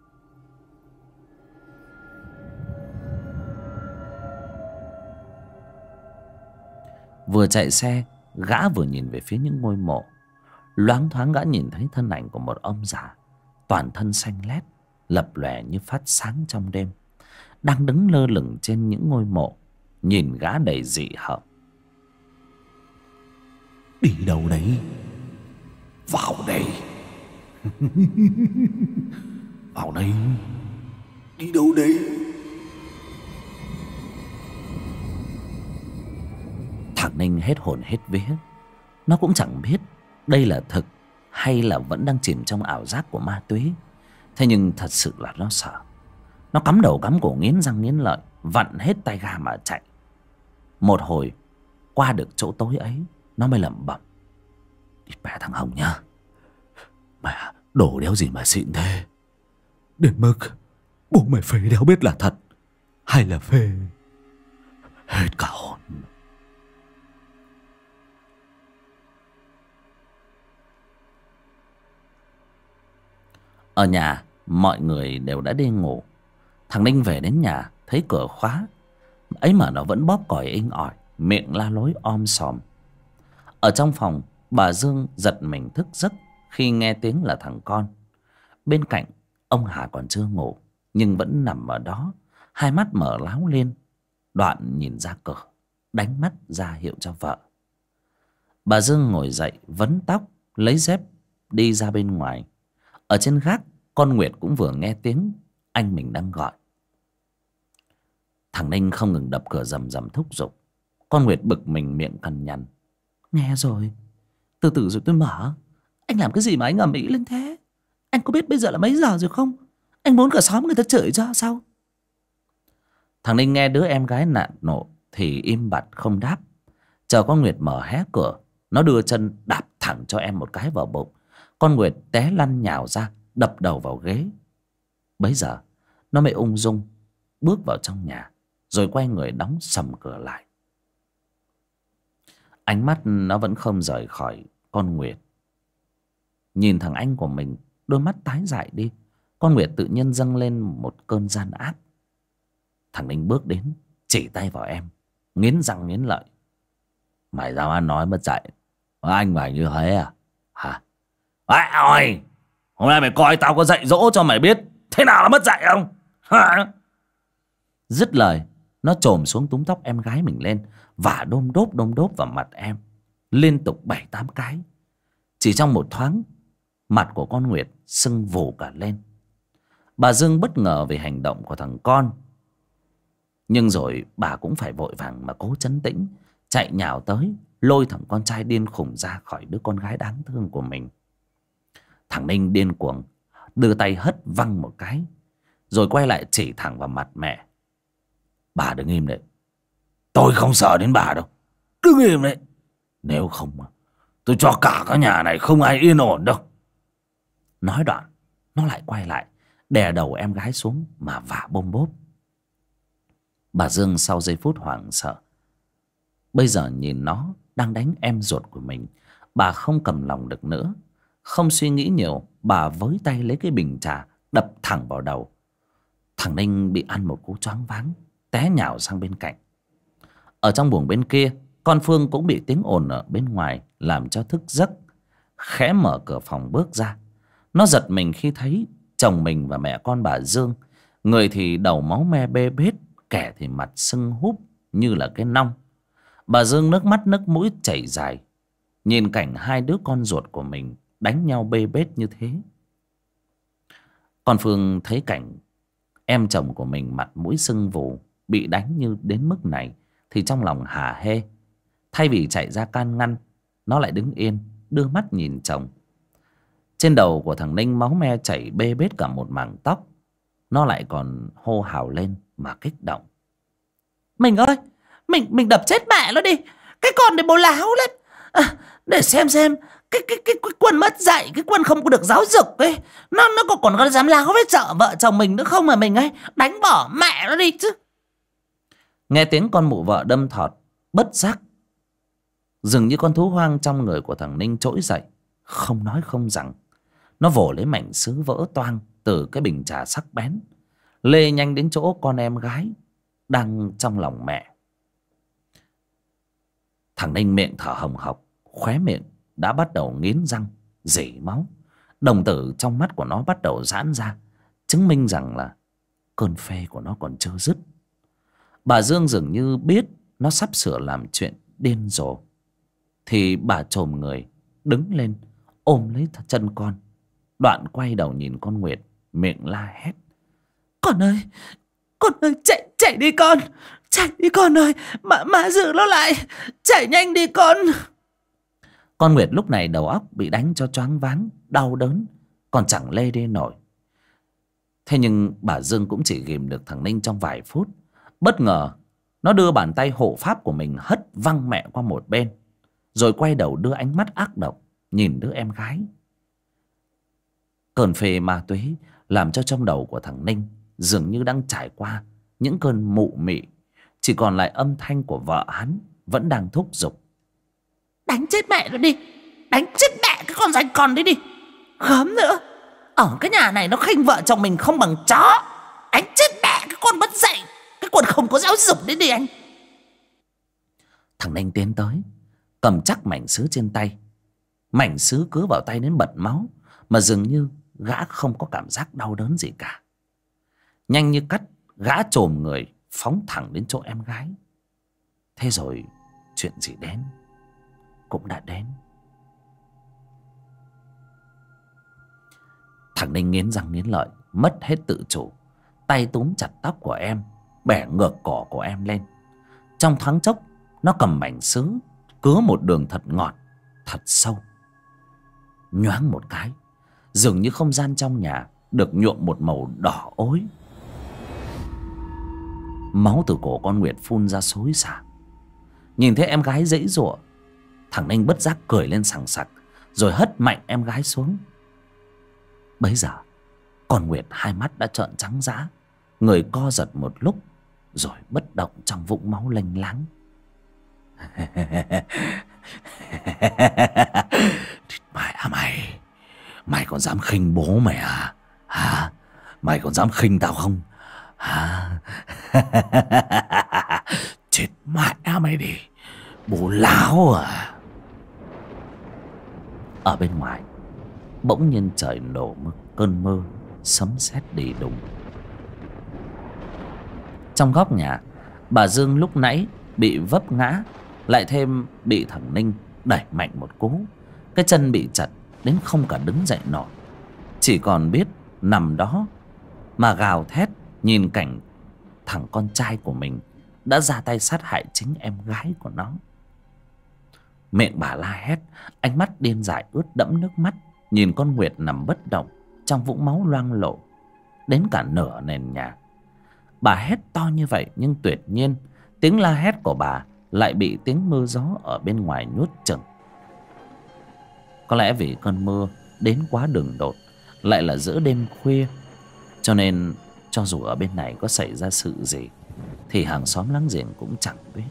Vừa chạy xe, gã vừa nhìn về phía những ngôi mộ. Loáng thoáng gã nhìn thấy thân ảnh của một ông già, toàn thân xanh lét, lập lòe như phát sáng trong đêm, đang đứng lơ lửng trên những ngôi mộ, nhìn gã đầy dị hợm. Đi đâu đấy? Vào đây. Vào đây. Đi đâu đấy? Thằng Ninh hết hồn hết vía. Nó cũng chẳng biết đây là thực hay là vẫn đang chìm trong ảo giác của ma túy. Thế nhưng thật sự là nó sợ. Nó cắm đầu cắm cổ, nghiến răng nghiến lợi, vặn hết tay ga mà chạy. Một hồi qua được chỗ tối ấy, nó mới lẩm bẩm: đi mẹ thằng Hồng nhá. Mẹ, đồ đéo gì mà xịn thế. Đến mức Bố mày phế đéo biết là thật hay là phê hết cả hồn. Ở nhà mọi người đều đã đi ngủ. Thằng Ninh về đến nhà thấy cửa khóa, ấy mà nó vẫn bóp còi inh ỏi, miệng la lối om sòm. Ở trong phòng, bà Dương giật mình thức giấc khi nghe tiếng là thằng con. Bên cạnh, ông Hà còn chưa ngủ nhưng vẫn nằm ở đó, hai mắt mở láo lên. Đoạn nhìn ra cửa, đánh mắt ra hiệu cho vợ. Bà Dương ngồi dậy vấn tóc, lấy dép đi ra bên ngoài. Ở trên gác, con Nguyệt cũng vừa nghe tiếng anh mình đang gọi. Thằng Ninh không ngừng đập cửa rầm rầm thúc giục. Con Nguyệt bực mình miệng cằn nhằn: nghe rồi, từ từ rồi tôi mở. Anh làm cái gì mà anh ầm ĩ lên thế? Anh có biết bây giờ là mấy giờ rồi không? Anh muốn cả xóm người ta chửi cho sao? Thằng Ninh nghe đứa em gái nạt nộ thì im bặt không đáp. Chờ con Nguyệt mở hé cửa, nó đưa chân đạp thẳng cho em một cái vào bụng. Con Nguyệt té lăn nhào ra, đập đầu vào ghế. Bấy giờ nó mới ung dung bước vào trong nhà, rồi quay người đóng sầm cửa lại. Ánh mắt nó vẫn không rời khỏi con Nguyệt. Nhìn thằng anh của mình, đôi mắt tái dại đi, con Nguyệt tự nhiên dâng lên một cơn gian ác. Thằng Ninh bước đến, chỉ tay vào em, nghiến răng nghiến lợi: mày dám ăn nói mất dạy anh mày như thế à? Hả? Ôi, hôm nay mày coi tao có dạy dỗ cho mày biết thế nào là mất dạy không? Hả? Dứt lời, nó chồm xuống túm tóc em gái mình lên và đôm đốp vào mặt em liên tục 7-8 cái. Chỉ trong một thoáng, mặt của con Nguyệt sưng vù cả lên. Bà Dương bất ngờ về hành động của thằng con, nhưng rồi bà cũng phải vội vàng mà cố trấn tĩnh, chạy nhào tới lôi thằng con trai điên khùng ra khỏi đứa con gái đáng thương của mình. Thằng Ninh điên cuồng đưa tay hất văng một cái, rồi quay lại chỉ thẳng vào mặt mẹ: bà đừng im đấy, tôi không sợ đến bà đâu, đừng im đấy, nếu không tôi cho cả cái nhà này không ai yên ổn đâu. Nói đoạn, nó lại quay lại đè đầu em gái xuống mà vả bôm bốp. Bà Dương sau giây phút hoảng sợ, bây giờ nhìn nó đang đánh em ruột của mình, bà không cầm lòng được nữa. Không suy nghĩ nhiều, bà với tay lấy cái bình trà đập thẳng vào đầu. Thằng Ninh bị ăn một cú choáng váng, té nhào sang bên cạnh. Ở trong buồng bên kia, con Phương cũng bị tiếng ồn ở bên ngoài làm cho thức giấc, khẽ mở cửa phòng bước ra. Nó giật mình khi thấy chồng mình và mẹ con bà Dương, người thì đầu máu me bê bết, kẻ thì mặt sưng húp như là cái nong. Bà Dương nước mắt nước mũi chảy dài, nhìn cảnh hai đứa con ruột của mình đánh nhau bê bết như thế. Con Phương thấy cảnh em chồng của mình mặt mũi sưng vù, bị đánh như đến mức này thì trong lòng hả hê. Thay vì chạy ra can ngăn, nó lại đứng yên đưa mắt nhìn chồng. Trên đầu của thằng Ninh máu me chảy bê bết cả một mảng tóc. Nó lại còn hô hào lên mà kích động: mình ơi, mình đập chết mẹ nó đi, cái con này bố láo lên. Để xem cái quân mất dạy, cái quân không có được giáo dục ấy, nó còn dám láo với vợ chồng mình nữa không mà mình ấy đánh bỏ mẹ nó đi chứ. Nghe tiếng con mụ vợ đâm thọt, bất giác dường như con thú hoang trong người của thằng Ninh trỗi dậy, không nói không rằng. Nó vồ lấy mảnh sứ vỡ toang từ cái bình trà sắc bén, lê nhanh đến chỗ con em gái đang trong lòng mẹ. Thằng Ninh miệng thở hồng hộc, khóe miệng đã bắt đầu nghiến răng rỉ máu, đồng tử trong mắt của nó bắt đầu giãn ra, chứng minh rằng là cơn phê của nó còn chưa dứt. Bà Dương dường như biết nó sắp sửa làm chuyện điên rồ, thì bà chồm người đứng lên ôm lấy chân con, đoạn quay đầu nhìn con Nguyệt, miệng la hét: con ơi, chạy đi con, chạy đi con ơi, mà giữ nó lại, chạy nhanh đi con. Con Nguyệt lúc này đầu óc bị đánh cho choáng váng, đau đớn, còn chẳng lê đi nổi. Thế nhưng bà Dương cũng chỉ ghìm được thằng Ninh trong vài phút. Bất ngờ nó đưa bàn tay hộ pháp của mình hất văng mẹ qua một bên, rồi quay đầu đưa ánh mắt ác độc nhìn đứa em gái. Cơn phê ma túy làm cho trong đầu của thằng Ninh dường như đang trải qua những cơn mụ mị. Chỉ còn lại âm thanh của vợ hắn vẫn đang thúc giục: đánh chết mẹ nó đi, đánh chết mẹ cái con danh con đấy đi. Gớm nữa, ở cái nhà này nó khinh vợ chồng mình không bằng chó. Đánh chết mẹ cái con mất dạy, cái con không có giáo dục đấy đi anh. Thằng Ninh tiến tới, cầm chắc mảnh sứ trên tay. Mảnh sứ cứ vào tay đến bật máu, mà dường như gã không có cảm giác đau đớn gì cả. Nhanh như cắt, gã chồm người phóng thẳng đến chỗ em gái. Thế rồi chuyện gì đến cũng đã đến. Thằng Ninh nghiến răng nghiến lợi, mất hết tự chủ, tay túm chặt tóc của em, bẻ ngược cổ của em lên. Trong thoáng chốc, nó cầm mảnh sứ cứa một đường thật ngọt, thật sâu. Nhoáng một cái, dường như không gian trong nhà được nhuộm một màu đỏ ối. Máu từ cổ con Nguyệt phun ra xối xả. Nhìn thấy em gái giãy giụa, thằng Ninh bất giác cười lên sằng sặc, rồi hất mạnh em gái xuống. Bấy giờ con Nguyệt hai mắt đã trợn trắng dã, người co giật một lúc, rồi bất động trong vũng máu lênh láng. Mày à mày, mày còn dám khinh bố mày à? Hả? Mày còn dám khinh tao không? Hả? Chết mẹ mày đi, bố láo à. Ở bên ngoài bỗng nhiên trời nổ một cơn mưa, sấm sét đi đùng. Trong góc nhà, bà Dương lúc nãy bị vấp ngã, lại thêm bị thằng Ninh đẩy mạnh một cú, cái chân bị chật đến không cả đứng dậy nổi, chỉ còn biết nằm đó mà gào thét, nhìn cảnh thằng con trai của mình đã ra tay sát hại chính em gái của nó. Miệng bà la hét, ánh mắt điên dại ướt đẫm nước mắt, nhìn con Nguyệt nằm bất động trong vũng máu loang lổ đến cả nửa nền nhà. Bà hét to như vậy, nhưng tuyệt nhiên tiếng la hét của bà lại bị tiếng mưa gió ở bên ngoài nuốt chửng. Có lẽ vì cơn mưa đến quá đường đột, lại là giữa đêm khuya, cho nên cho dù ở bên này có xảy ra sự gì thì hàng xóm láng giềng cũng chẳng biết.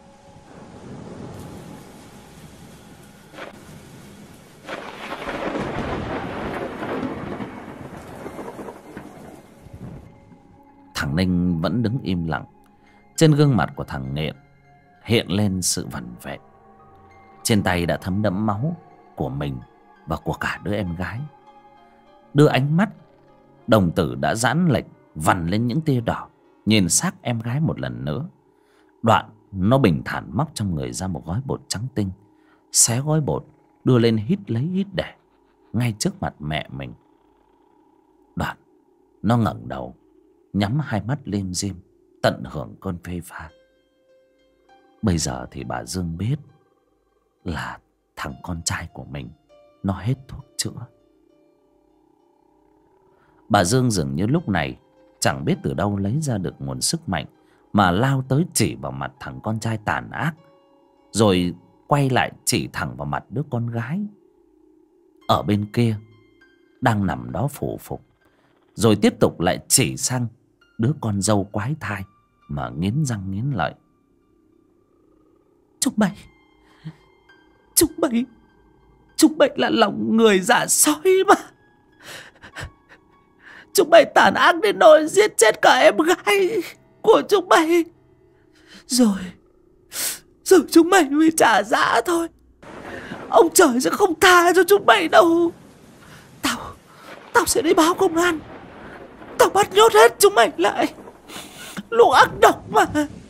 Thằng Ninh vẫn đứng im lặng. Trên gương mặt của thằng Nghiện hiện lên sự vằn vện. Trên tay đã thấm đẫm máu của mình và của cả đứa em gái. Đưa ánh mắt, đồng tử đã giãn lệch, vằn lên những tia đỏ, nhìn xác em gái một lần nữa. Đoạn nó bình thản móc trong người ra một gói bột trắng tinh, xé gói bột đưa lên hít lấy hít để ngay trước mặt mẹ mình. Đoạn nó ngẩng đầu, nhắm hai mắt lim dim, tận hưởng cơn phê pha. Bây giờ thì bà Dương biết là thằng con trai của mình nó hết thuốc chữa. Bà Dương dường như lúc này chẳng biết từ đâu lấy ra được nguồn sức mạnh, mà lao tới chỉ vào mặt thằng con trai tàn ác, rồi quay lại chỉ thẳng vào mặt đứa con gái ở bên kia đang nằm đó phủ phục, rồi tiếp tục lại chỉ sang đứa con dâu quái thai mà nghiến răng nghiến lợi. Chúng mày là lòng người dạ sói mà. Chúng mày tàn ác đến nỗi giết chết cả em gái của chúng mày. Rồi chúng mày mới trả giá thôi. Ông trời sẽ không tha cho chúng mày đâu. Tao sẽ đi báo công an. Tao bắt nhốt hết chúng mày lại. Lũ ác độc mà.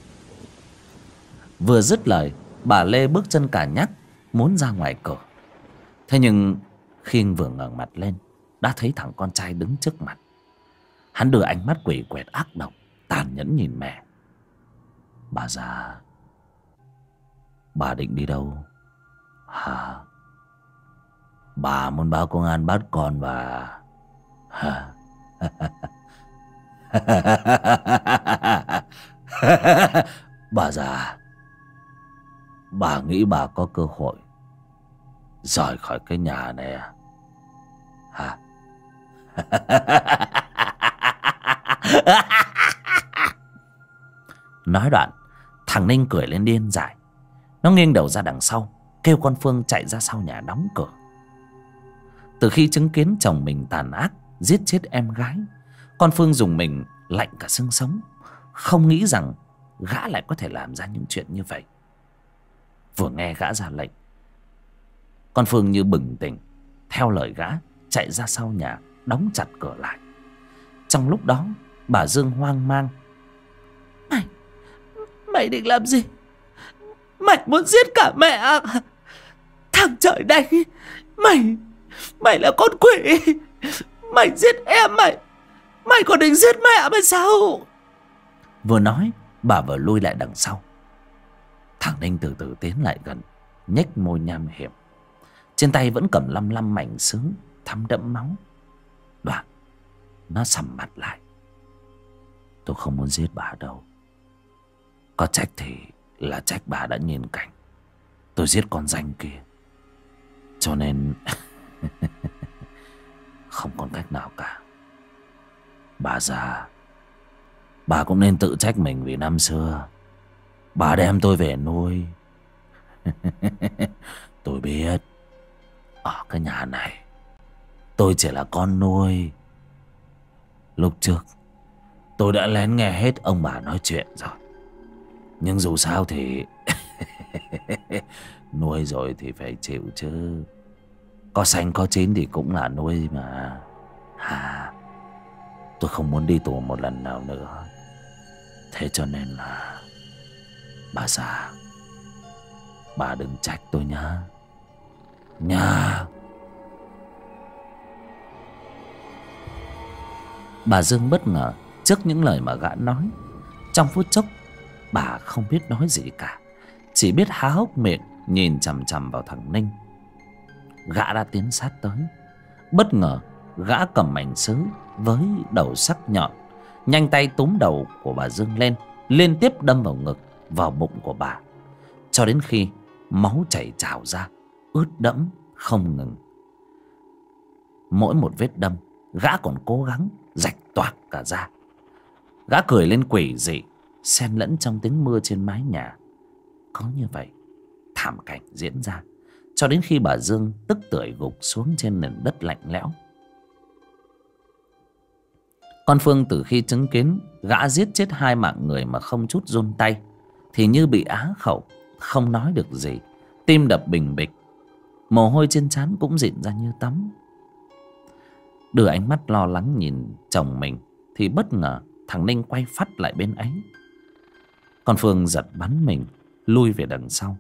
Vừa dứt lời, bà Lê bước chân cả nhắc muốn ra ngoài cửa. Thế nhưng khi vừa ngẩng mặt lên, đã thấy thằng con trai đứng trước mặt. Hắn đưa ánh mắt quỷ quệt ác độc, tàn nhẫn nhìn mẹ. Bà già, bà định đi đâu hả? Bà muốn báo công an bắt con bà hả? Bà già, bà nghĩ bà có cơ hội rời khỏi cái nhà này à? Hả? Nói đoạn, thằng Ninh cười lên điên dại. Nó nghiêng đầu ra đằng sau, kêu con Phương chạy ra sau nhà đóng cửa. Từ khi chứng kiến chồng mình tàn ác giết chết em gái, con Phương dùng mình lạnh cả xương sống. Không nghĩ rằng gã lại có thể làm ra những chuyện như vậy. Vừa nghe gã ra lệnh, con Phương như bừng tỉnh, theo lời gã chạy ra sau nhà, đóng chặt cửa lại. Trong lúc đó, bà Dương hoang mang. Mày định làm gì? Mày muốn giết cả mẹ à? Thằng trời đánh, mày là con quỷ. Mày giết em mày còn định giết mẹ mày sao? Vừa nói, bà vừa lui lại đằng sau. Thằng Ninh từ từ tiến lại gần, nhếch môi nham hiểm. Trên tay vẫn cầm lăm mảnh sứ thấm đẫm máu. Đoạn nó sầm mặt lại. Tôi không muốn giết bà đâu. Có trách thì là trách bà đã nhìn cảnh tôi giết con danh kia, cho nên không còn cách nào cả. Bà già, bà cũng nên tự trách mình vì năm xưa bà đem tôi về nuôi. Tôi biết ở cái nhà này tôi chỉ là con nuôi. Lúc trước tôi đã lén nghe hết ông bà nói chuyện rồi. Nhưng dù sao thì nuôi rồi thì phải chịu chứ. Có xanh có chín thì cũng là nuôi mà. Tôi không muốn đi tù một lần nào nữa. Thế cho nên là bà già, bà đừng trách tôi nhá. Bà Dương bất ngờ trước những lời mà gã nói. Trong phút chốc, bà không biết nói gì cả, chỉ biết há hốc miệng nhìn chằm chằm vào thằng Ninh. Gã đã tiến sát tới. Bất ngờ gã cầm mảnh sứ với đầu sắc nhọn, nhanh tay túm đầu của bà Dương lên, liên tiếp đâm vào ngực, vào bụng của bà, cho đến khi máu chảy trào ra, ướt đẫm không ngừng. Mỗi một vết đâm, gã còn cố gắng rạch toạc cả ra. Gã cười lên quỷ dị, xen lẫn trong tiếng mưa trên mái nhà. Có như vậy, thảm cảnh diễn ra cho đến khi bà Dương tức tưởi gục xuống trên nền đất lạnh lẽo. Con Phương từ khi chứng kiến gã giết chết 2 mạng người mà không chút run tay, thì như bị á khẩu, không nói được gì, tim đập bình bịch, mồ hôi trên trán cũng rịn ra như tắm. Đưa ánh mắt lo lắng nhìn chồng mình, thì bất ngờ thằng Ninh quay phắt lại bên ấy. Con Phương giật bắn mình, lui về đằng sau.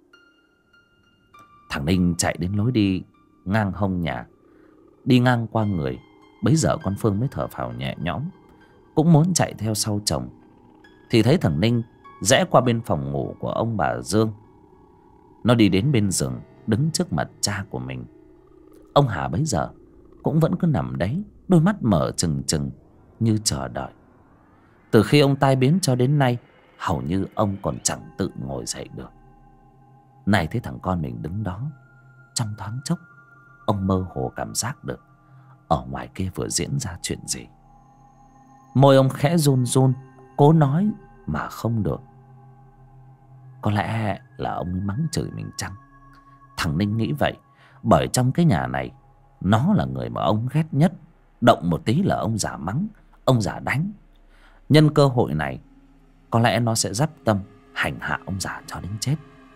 Thằng Ninh chạy đến lối đi ngang hông nhà, đi ngang qua người. Bấy giờ con Phương mới thở phào nhẹ nhõm, cũng muốn chạy theo sau chồng, thì thấy thằng Ninh rẽ qua bên phòng ngủ của ông bà Dương. Nó đi đến bên giường, đứng trước mặt cha của mình. Ông Hà bấy giờ cũng vẫn cứ nằm đấy, đôi mắt mở trừng trừng như chờ đợi. Từ khi ông tai biến cho đến nay, hầu như ông còn chẳng tự ngồi dậy được. Này thấy thằng con mình đứng đó, trong thoáng chốc ông mơ hồ cảm giác được ở ngoài kia vừa diễn ra chuyện gì. Môi ông khẽ run run, cố nói mà không được. Có lẽ là ông ấy mắng chửi mình chăng? Thằng Ninh nghĩ vậy, bởi trong cái nhà này nó là người mà ông ghét nhất. Động một tí là ông già mắng, ông già đánh. Nhân cơ hội này, có lẽ nó sẽ dắp tâm hành hạ ông già cho đến chết.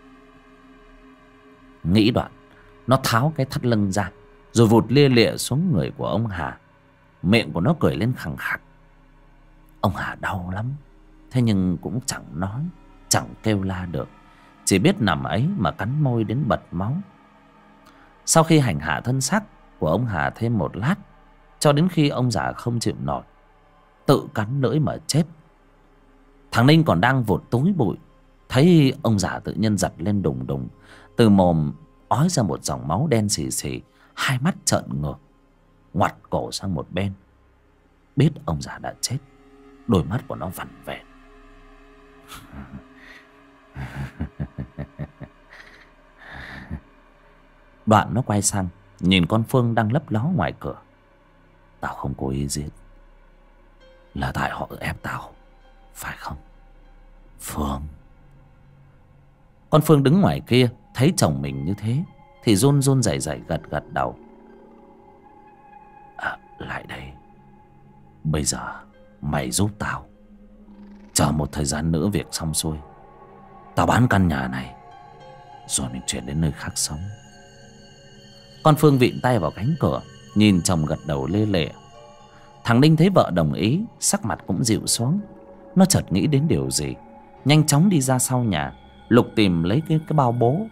Nghĩ đoạn, nó tháo cái thắt lưng ra, rồi vụt lia lịa xuống người của ông Hà. Miệng của nó cười lên khằng khặc. Ông Hà đau lắm, thế nhưng cũng chẳng nói, chẳng kêu la được, chỉ biết nằm ấy mà cắn môi đến bật máu. Sau khi hành hạ thân xác của ông Hà thêm một lát, cho đến khi ông già không chịu nổi, tự cắn lưỡi mà chết. Thằng Ninh còn đang vụt túi bụi, thấy ông già tự nhiên giật lên đùng đùng, từ mồm ói ra một dòng máu đen xì xì, hai mắt trợn ngược, ngoặt cổ sang một bên. Biết ông già đã chết, đôi mắt của nó vằn vẹn. Đoạn nó quay sang nhìn con Phương đang lấp ló ngoài cửa. Tao không cố ý giết, Là tại họ ép tao, phải không Phương? Con Phương đứng ngoài kia thấy chồng mình như thế thì run run rẩy rẩy gật gật đầu. Lại đây. Bây giờ mày giúp tao. Chờ một thời gian nữa việc xong xuôi, tao bán căn nhà này rồi mình chuyển đến nơi khác sống. Con Phương vịn tay vào cánh cửa, nhìn chồng gật đầu lê lệ. Thằng Ninh thấy vợ đồng ý, sắc mặt cũng dịu xuống. Nó chợt nghĩ đến điều gì, nhanh chóng đi ra sau nhà, lục tìm lấy cái bao bố,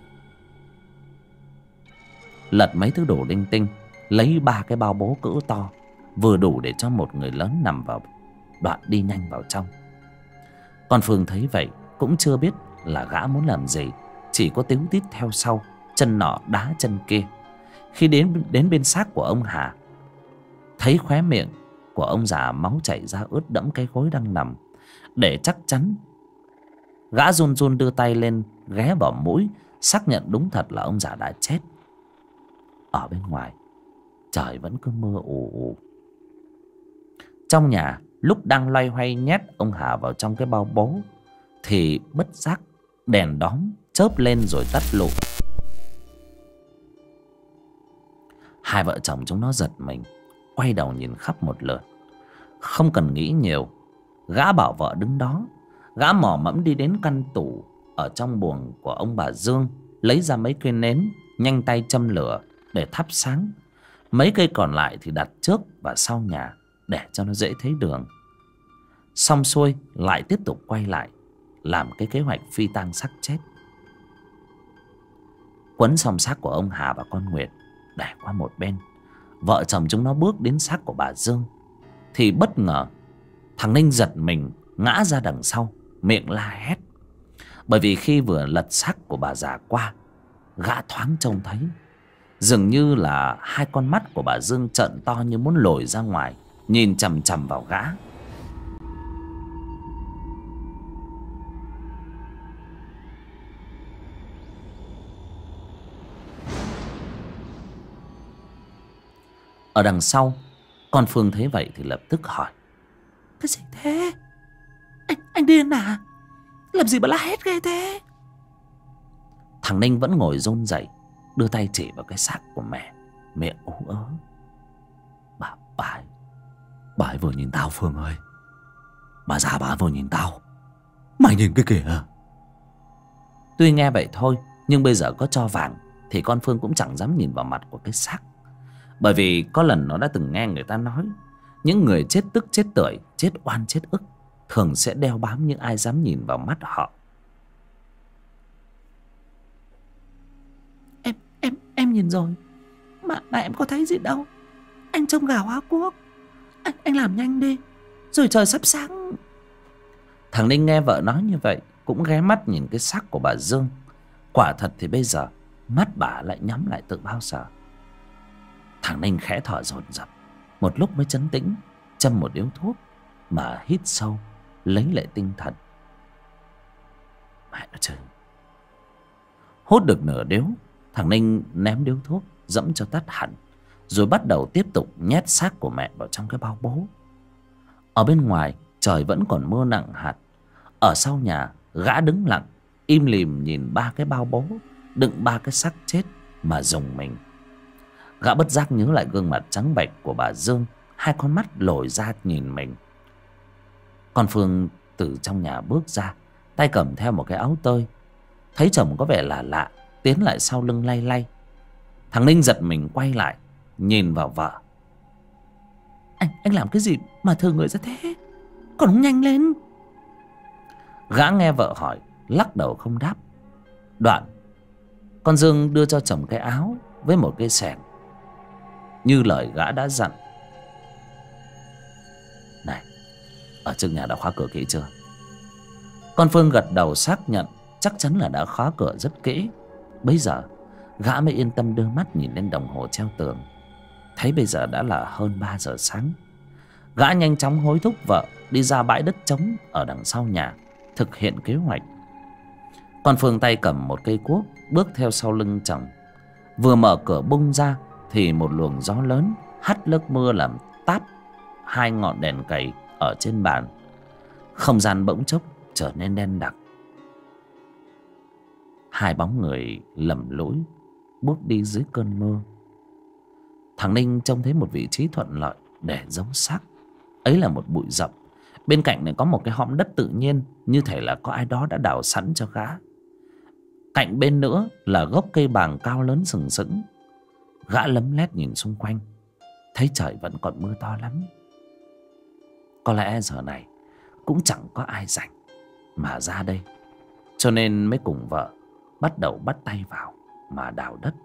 lật mấy thứ đồ linh tinh, lấy 3 cái bao bố cỡ to, vừa đủ để cho một người lớn nằm vào, đoạn đi nhanh vào trong. Con Phương thấy vậy cũng chưa biết là gã muốn làm gì, chỉ có tíu tít theo sau, chân nọ đá chân kia. Khi đến bên xác của ông Hà, thấy khóe miệng của ông già máu chảy ra ướt đẫm cái gối đang nằm. Để chắc chắn, gã run run đưa tay lên ghé vào mũi, xác nhận đúng thật là ông già đã chết. Ở bên ngoài trời vẫn cứ mưa ù ù. Trong nhà lúc đang loay hoay nhét ông Hà vào trong cái bao bố thì bất giác đèn đóm chớp lên rồi tắt lụm. Hai vợ chồng chúng nó giật mình, quay đầu nhìn khắp một lượt. Không cần nghĩ nhiều, gã bảo vợ đứng đó. Gã mò mẫm đi đến căn tủ ở trong buồng của ông bà Dương, lấy ra mấy cây nến, nhanh tay châm lửa để thắp sáng. Mấy cây còn lại thì đặt trước và sau nhà để cho nó dễ thấy đường. Xong xuôi lại tiếp tục quay lại làm cái kế hoạch phi tang xác chết. Quấn xong xác của ông Hà và con Nguyệt để qua một bên, vợ chồng chúng nó bước đến xác của bà Dương thì bất ngờ thằng Ninh giật mình ngã ra đằng sau, miệng la hét. Bởi vì khi vừa lật xác của bà già qua, gã thoáng trông thấy dường như là 2 con mắt của bà Dương trợn to như muốn lồi ra ngoài, nhìn chằm chằm vào gã. Ở đằng sau, con Phương thấy vậy thì lập tức hỏi: Cái gì thế? Anh điên à? Làm gì mà la hét ghê thế? Thằng Ninh vẫn ngồi run rẩy, đưa tay chỉ vào cái xác của mẹ, miệng ú ớ. Bà ấy vừa nhìn tao Phương ơi. Bà già bà vừa nhìn tao. Mày nhìn cái kìa. Tuy nghe vậy thôi, nhưng bây giờ có cho vàng thì con Phương cũng chẳng dám nhìn vào mặt của cái xác. Bởi vì có lần nó đã từng nghe người ta nói, những người chết tức chết tưởi, chết oan chết ức thường sẽ đeo bám những ai dám nhìn vào mắt họ. Em nhìn rồi, mà em có thấy gì đâu. Anh trông gà hóa quốc. Anh làm nhanh đi, rồi trời sắp sáng. Thằng Ninh nghe vợ nói như vậy cũng ghé mắt nhìn cái xác của bà Dương. Quả thật thì bây giờ mắt bà lại nhắm lại từ bao giờ. Thằng Ninh khẽ thở dồn dập, một lúc mới trấn tĩnh, châm một điếu thuốc mà hít sâu, lấy lại tinh thần. Mẹ nó chứ. Hút được nửa điếu, thằng Ninh ném điếu thuốc, dẫm cho tắt hẳn, rồi bắt đầu tiếp tục nhét xác của mẹ vào trong cái bao bố. Ở bên ngoài trời vẫn còn mưa nặng hạt. Ở sau nhà, gã đứng lặng im lìm nhìn 3 cái bao bố đựng 3 cái xác chết mà rùng mình. Gã bất giác nhớ lại gương mặt trắng bệch của bà Dương, 2 con mắt lồi ra nhìn mình. Con Phương từ trong nhà bước ra, tay cầm theo một cái áo tơi. Thấy chồng có vẻ là lạ, tiến lại sau lưng lay lay. Thằng Ninh giật mình quay lại, nhìn vào vợ. Anh làm cái gì mà thừa người ra thế? Còn không nhanh lên. Gã nghe vợ hỏi, lắc đầu không đáp. Đoạn con Dương đưa cho chồng cái áo với một cây xẻng, như lời gã đã dặn. Này, ở trước nhà đã khóa cửa kỹ chưa? Con Phương gật đầu xác nhận chắc chắn là đã khóa cửa rất kỹ. Bây giờ gã mới yên tâm đưa mắt nhìn lên đồng hồ treo tường. Thấy bây giờ đã là hơn 3 giờ sáng. Gã nhanh chóng hối thúc vợ đi ra bãi đất trống ở đằng sau nhà thực hiện kế hoạch. Con Phương tay cầm một cây cuốc bước theo sau lưng chồng. Vừa mở cửa bung ra thì một luồng gió lớn hắt lớp mưa làm táp 2 ngọn đèn cầy ở trên bàn. Không gian bỗng chốc trở nên đen đặc. Hai bóng người lầm lũi bước đi dưới cơn mưa. Thằng Ninh trông thấy một vị trí thuận lợi để giấu xác. Ấy là một bụi rậm. Bên cạnh này có một cái hõm đất tự nhiên, như thể là có ai đó đã đào sẵn cho gã. Cạnh bên nữa là gốc cây bàng cao lớn sừng sững. Gã lấm lét nhìn xung quanh, thấy trời vẫn còn mưa to lắm. Có lẽ giờ này cũng chẳng có ai rảnh mà ra đây, cho nên mới cùng vợ bắt đầu bắt tay vào mà đào đất.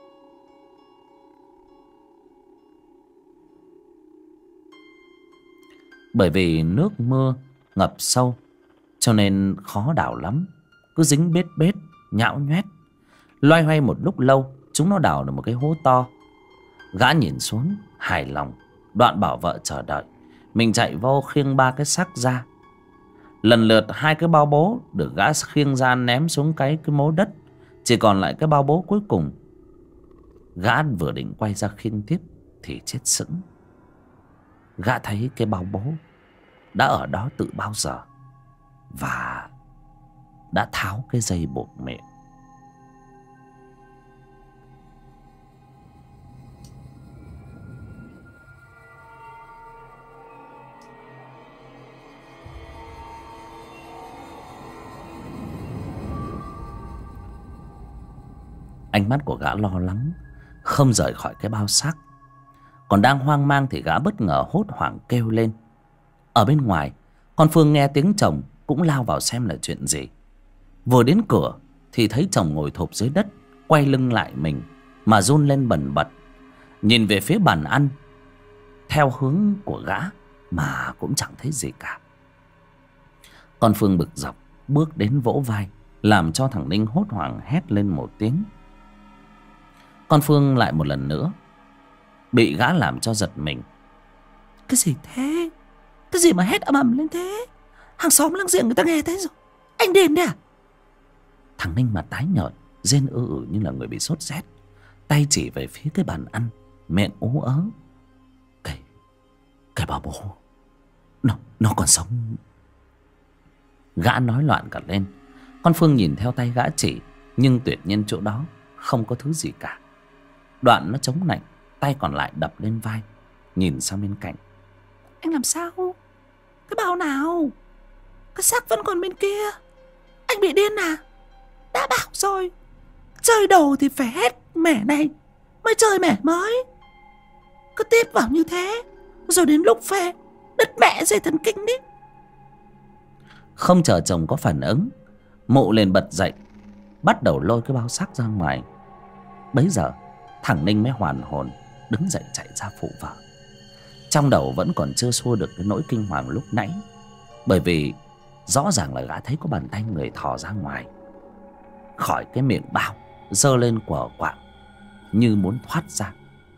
Bởi vì nước mưa ngập sâu cho nên khó đào lắm, cứ dính bết bết, nhão nhoét. Loay hoay một lúc lâu, chúng nó đào được một cái hố to. Gã nhìn xuống hài lòng, đoạn bảo vợ chờ đợi. Mình chạy vô khiêng 3 cái xác ra. Lần lượt 2 cái bao bố được gã khiêng ra ném xuống cái mố đất. Chỉ còn lại cái bao bố cuối cùng. Gã vừa định quay ra khiêng tiếp thì chết sững. Gã thấy cái bao bố đã ở đó từ bao giờ, và đã tháo cái dây buộc miệng. Ánh mắt của gã lo lắng, không rời khỏi cái bao xác. Còn đang hoang mang thì gã bất ngờ hốt hoảng kêu lên. Ở bên ngoài, con Phương nghe tiếng chồng cũng lao vào xem là chuyện gì. Vừa đến cửa thì thấy chồng ngồi thụp dưới đất, quay lưng lại mình mà run lên bần bật, nhìn về phía bàn ăn theo hướng của gã mà cũng chẳng thấy gì cả. Con Phương bực dọc bước đến vỗ vai, làm cho thằng Ninh hốt hoảng hét lên một tiếng. Con Phương lại một lần nữa bị gã làm cho giật mình. Cái gì thế? Cái gì mà hét ầm ầm lên thế? Hàng xóm láng giềng người ta nghe thấy rồi. Anh điên đấy à? Thằng Ninh mặt tái nhợt, rên như là người bị sốt rét, tay chỉ về phía cái bàn ăn, miệng ú ớ. Cái bà bố nó còn sống. Gã nói loạn cả lên. Con Phương nhìn theo tay gã chỉ, nhưng tuyệt nhiên chỗ đó không có thứ gì cả. Đoạn nó chống nạnh, tay còn lại đập lên vai, nhìn sang bên cạnh. Anh làm sao? Cái bao nào? Cái xác vẫn còn bên kia. Anh bị điên à? Đã bảo rồi, chơi đồ thì phải hết mẻ này mới chơi mẻ mới. Cứ tiếp vào như thế, rồi đến lúc phê đứt mẹ dây thần kinh đi. Không chờ chồng có phản ứng, Mụ liền bật dậy, bắt đầu lôi cái bao xác ra ngoài. Bấy giờ thằng Ninh mới hoàn hồn, đứng dậy chạy ra phụ vợ. Trong đầu vẫn còn chưa xua được cái nỗi kinh hoàng lúc nãy, bởi vì rõ ràng là gã thấy có bàn tay người thò ra ngoài khỏi cái miệng bao, giơ lên quờ quạng như muốn thoát ra.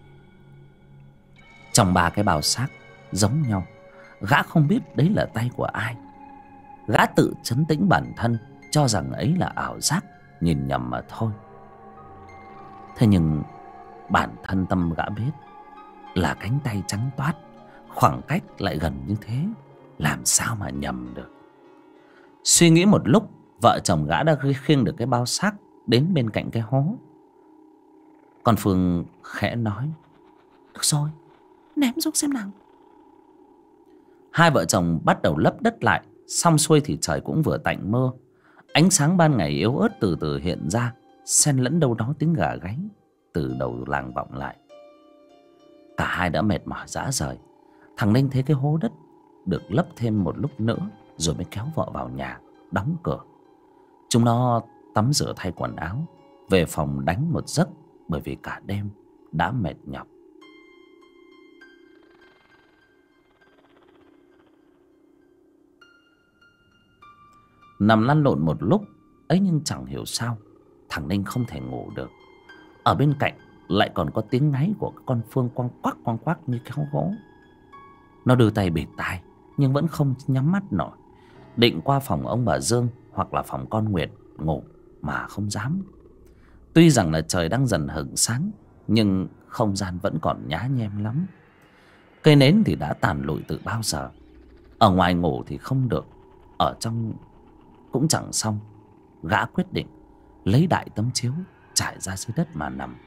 Trong 3 cái bao xác giống nhau, gã không biết đấy là tay của ai. Gã tự trấn tĩnh bản thân, cho rằng ấy là ảo giác, nhìn nhầm mà thôi. Thế nhưng bản thân tâm gã biết là cánh tay trắng toát, khoảng cách lại gần như thế, làm sao mà nhầm được. Suy nghĩ một lúc, vợ chồng gã đã khiêng được cái bao xác đến bên cạnh cái hố. Con Phương khẽ nói: "Được rồi, ném xuống xem nào." Hai vợ chồng bắt đầu lấp đất lại. Xong xuôi thì trời cũng vừa tạnh mưa. Ánh sáng ban ngày yếu ớt từ từ hiện ra, xen lẫn đâu đó tiếng gà gáy từ đầu làng vọng lại. Cả hai đã mệt mỏi rã rời. Thằng Ninh thấy cái hố đất được lấp thêm một lúc nữa, rồi mới kéo vợ vào nhà, đóng cửa. Chúng nó tắm rửa thay quần áo, về phòng đánh một giấc, bởi vì cả đêm đã mệt nhọc. Nằm lăn lộn một lúc ấy, nhưng chẳng hiểu sao thằng Ninh không thể ngủ được. Ở bên cạnh lại còn có tiếng ngáy của con Phương quăng quắc như kéo gỗ. Nó đưa tay bịt tai nhưng vẫn không nhắm mắt nổi. Định qua phòng ông bà Dương hoặc là phòng con Nguyệt ngủ mà không dám. Tuy rằng là trời đang dần hửng sáng, nhưng không gian vẫn còn nhá nhem lắm. Cây nến thì đã tàn lụi từ bao giờ. Ở ngoài ngủ thì không được, ở trong cũng chẳng xong. Gã quyết định lấy đại tấm chiếu trải ra dưới đất mà nằm.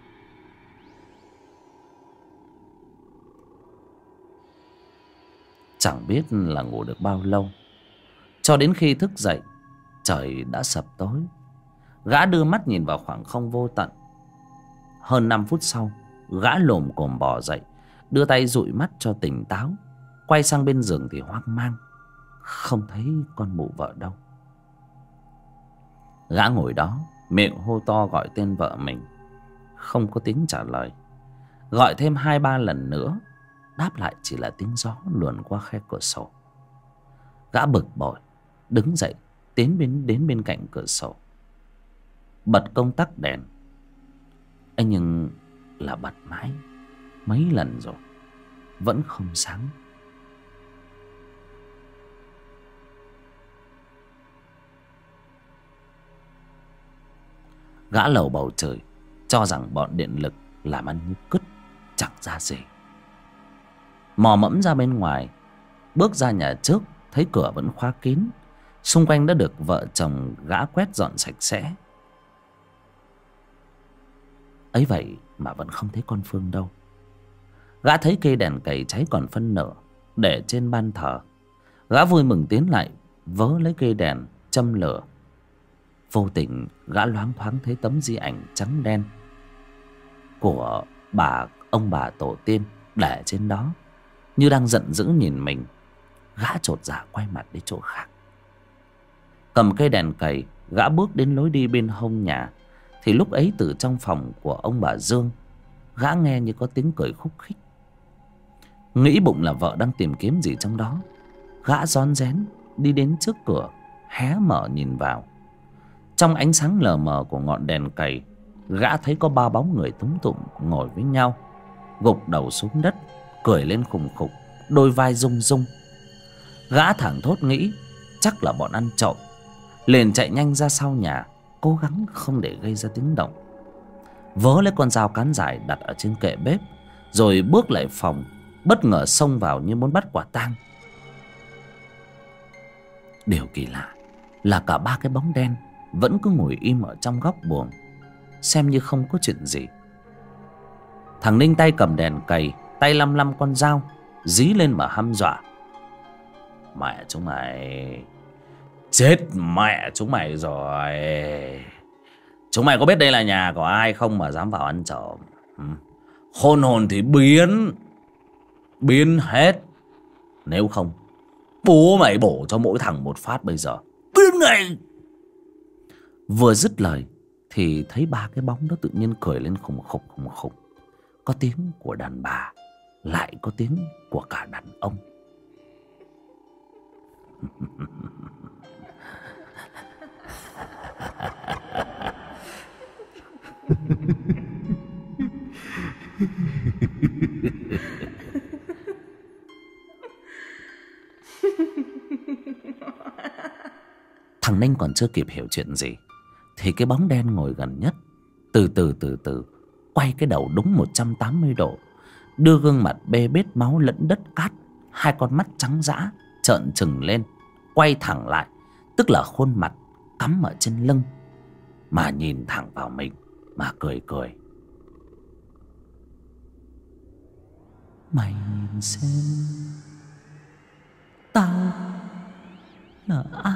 Chẳng biết là ngủ được bao lâu, cho đến khi thức dậy trời đã sập tối. Gã đưa mắt nhìn vào khoảng không vô tận. Hơn 5 phút sau, gã lồm cồm bò dậy, đưa tay dụi mắt cho tỉnh táo. Quay sang bên giường thì hoang mang, không thấy con mụ vợ đâu. Gã ngồi đó, miệng hô to gọi tên vợ mình, không có tiếng trả lời. Gọi thêm 2-3 lần nữa, đáp lại chỉ là tiếng gió luồn qua khe cửa sổ. Gã bực bội đứng dậy, tiến đến bên cạnh cửa sổ, bật công tắc đèn. ấy nhưng là bật mãi mấy lần rồi vẫn không sáng. Gã lầu bầu trời, cho rằng bọn điện lực làm ăn như cứt, chẳng ra gì. Mò mẫm ra bên ngoài, bước ra nhà trước, thấy cửa vẫn khóa kín. Xung quanh đã được vợ chồng gã quét dọn sạch sẽ. Ấy vậy mà vẫn không thấy con Phương đâu. Gã thấy cây đèn cầy cháy còn phân nửa để trên ban thờ. Gã vui mừng tiến lại, vớ lấy cây đèn châm lửa. Vô tình gã loáng thoáng thấy tấm di ảnh trắng đen của ông bà tổ tiên để trên đó, như đang giận dữ nhìn mình. Gã chột dạ quay mặt đi chỗ khác. Cầm cây đèn cầy, gã bước đến lối đi bên hông nhà. Thì lúc ấy từ trong phòng của ông bà Dương, gã nghe như có tiếng cười khúc khích. Nghĩ bụng là vợ đang tìm kiếm gì trong đó, gã rón rén đi đến trước cửa, hé mở nhìn vào. Trong ánh sáng lờ mờ của ngọn đèn cầy, gã thấy có 3 bóng người túm tụm ngồi với nhau, gục đầu xuống đất, cười lên khùng khục, đôi vai rung rung. Gã thảng thốt nghĩ chắc là bọn ăn trộm, liền chạy nhanh ra sau nhà, cố gắng không để gây ra tiếng động. Vớ lấy con dao cán dài đặt ở trên kệ bếp, rồi bước lại phòng, bất ngờ xông vào như muốn bắt quả tang. Điều kỳ lạ là cả 3 cái bóng đen vẫn cứ ngồi im ở trong góc buồng, xem như không có chuyện gì. Thằng Ninh tay cầm đèn cầy, tay lăm lăm con dao, dí lên mà hăm dọa. Mẹ chúng mày, chết mẹ chúng mày rồi. Chúng mày có biết đây là nhà của ai không mà dám vào ăn trộm? Khôn hồn thì biến hết. Nếu không, bố mày bổ cho mỗi thằng một phát bây giờ. Biến ngay. Vừa dứt lời thì thấy 3 cái bóng đó tự nhiên cười lên khùng khục khùng khục. Có tiếng của đàn bà, lại có tiếng của cả đàn ông. Thằng Ninh còn chưa kịp hiểu chuyện gì thì cái bóng đen ngồi gần nhất từ từ quay cái đầu đúng 180 độ, đưa gương mặt bê bết máu lẫn đất cát, 2 con mắt trắng dã trợn trừng lên, quay thẳng lại, tức là khuôn mặt cắm ở trên lưng, mà nhìn thẳng vào mình mà cười cười. Mày nhìn xem tao là ai?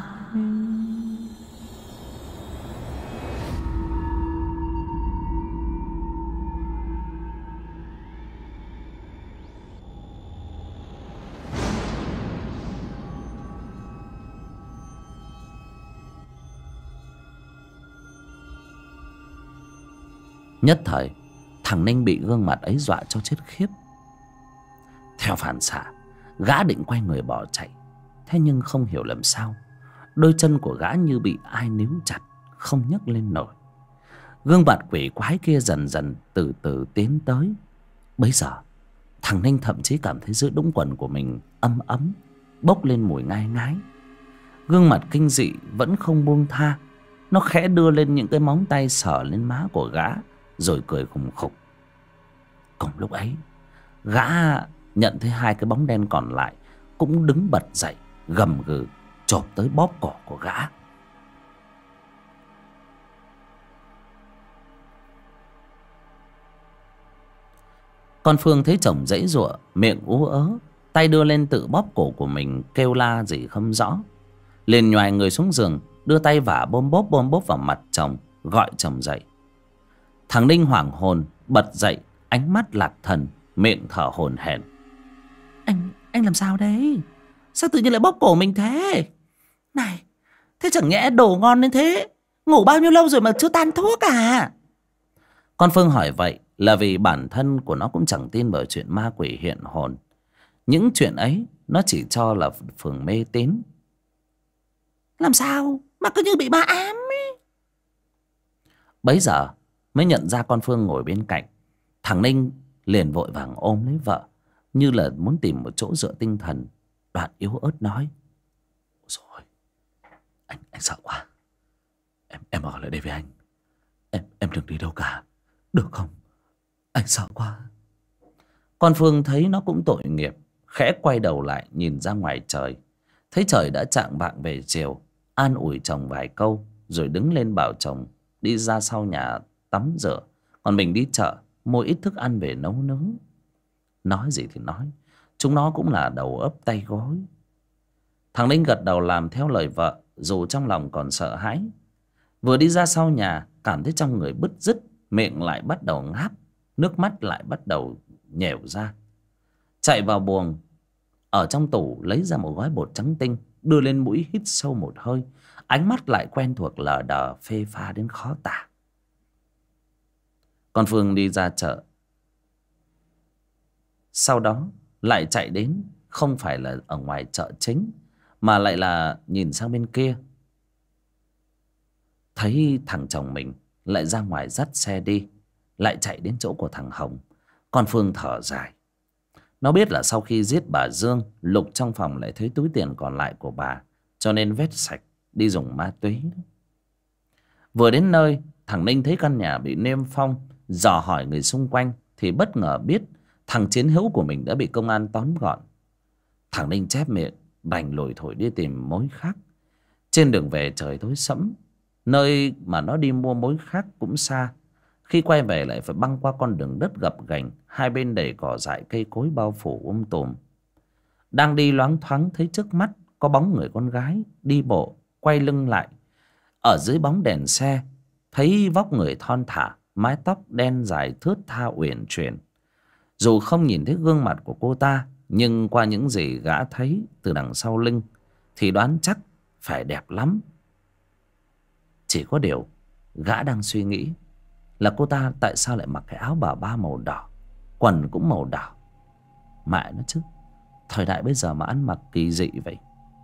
Nhất thời thằng Ninh bị gương mặt ấy dọa cho chết khiếp. Theo phản xạ, gã định quay người bỏ chạy. Thế nhưng không hiểu làm sao, đôi chân của gã như bị ai níu chặt, không nhấc lên nổi. Gương mặt quỷ quái kia dần dần từ từ tiến tới. Bấy giờ thằng Ninh thậm chí cảm thấy giữa đũng quần của mình ấm ấm, bốc lên mùi ngai ngái. Gương mặt kinh dị vẫn không buông tha. Nó khẽ đưa lên những cái móng tay sờ lên má của gã, rồi cười khùng khục. Cùng lúc ấy, gã nhận thấy 2 cái bóng đen còn lại cũng đứng bật dậy, gầm gừ chộp tới bóp cổ của gã. Con Phương thấy chồng giãy giụa, miệng ú ớ, tay đưa lên tự bóp cổ của mình, kêu la gì không rõ. Liền nhoài người xuống giường, đưa tay vả bôm bốp vào mặt chồng, gọi chồng dậy. Thằng Ninh hoảng hồn bật dậy, ánh mắt lạc thần, miệng thở hổn hển. Anh làm sao đấy? Sao tự nhiên lại bóp cổ mình thế? Này, thế chẳng nhẽ đồ ngon đến thế, ngủ bao nhiêu lâu rồi mà chưa tan thuốc à? Con Phương hỏi vậy là vì bản thân của nó cũng chẳng tin vào chuyện ma quỷ hiện hồn. Những chuyện ấy nó chỉ cho là phường mê tín. Làm sao mà cứ như bị ma ám ấy? Bấy giờ mới nhận ra con Phương ngồi bên cạnh. Thằng Ninh liền vội vàng ôm lấy vợ, như là muốn tìm một chỗ dựa tinh thần. Đoạn yếu ớt nói: "Rồi, anh sợ quá. Em ở lại đây với anh. Em đừng đi đâu cả, được không? Anh sợ quá." Con Phương thấy nó cũng tội nghiệp, khẽ quay đầu lại nhìn ra ngoài trời. Thấy trời đã chạng vạng về chiều, an ủi chồng vài câu rồi đứng lên bảo chồng đi ra sau nhà tắm rửa, còn mình đi chợ mua ít thức ăn về nấu nướng. Nói gì thì nói, chúng nó cũng là đầu ấp tay gối. Thằng Ninh gật đầu làm theo lời vợ, dù trong lòng còn sợ hãi. Vừa đi ra sau nhà, cảm thấy trong người bứt rứt, miệng lại bắt đầu ngáp, nước mắt lại bắt đầu nhèo ra. Chạy vào buồng, ở trong tủ lấy ra một gói bột trắng tinh, đưa lên mũi hít sâu một hơi. Ánh mắt lại quen thuộc lờ đờ, phê pha đến khó tả. Con Phương đi ra chợ, sau đó lại chạy đến, không phải là ở ngoài chợ chính, mà lại là nhìn sang bên kia. Thấy thằng chồng mình lại ra ngoài dắt xe đi, lại chạy đến chỗ của thằng Hồng. Con Phương thở dài. Nó biết là sau khi giết bà Dương, lục trong phòng lại thấy túi tiền còn lại của bà, cho nên vét sạch đi dùng ma túy. Vừa đến nơi, thằng Ninh thấy căn nhà bị niêm phong, dò hỏi người xung quanh thì bất ngờ biết thằng chiến hữu của mình đã bị công an tóm gọn. Thằng Ninh chép miệng đành lủi thổi đi tìm mối khác. Trên đường về trời tối sẫm, nơi mà nó đi mua mối khác cũng xa. Khi quay về lại phải băng qua con đường đất gập ghềnh, hai bên đầy cỏ dại cây cối bao phủ tùm. Đang đi loáng thoáng thấy trước mắt có bóng người con gái đi bộ, quay lưng lại. Ở dưới bóng đèn xe thấy vóc người thon thả, mái tóc đen dài thướt tha uyển chuyển. Dù không nhìn thấy gương mặt của cô ta, nhưng qua những gì gã thấy từ đằng sau lưng thì đoán chắc phải đẹp lắm. Chỉ có điều gã đang suy nghĩ là cô ta tại sao lại mặc cái áo bà ba màu đỏ, quần cũng màu đỏ. Mẹ nó chứ, thời đại bây giờ mà ăn mặc kỳ dị vậy.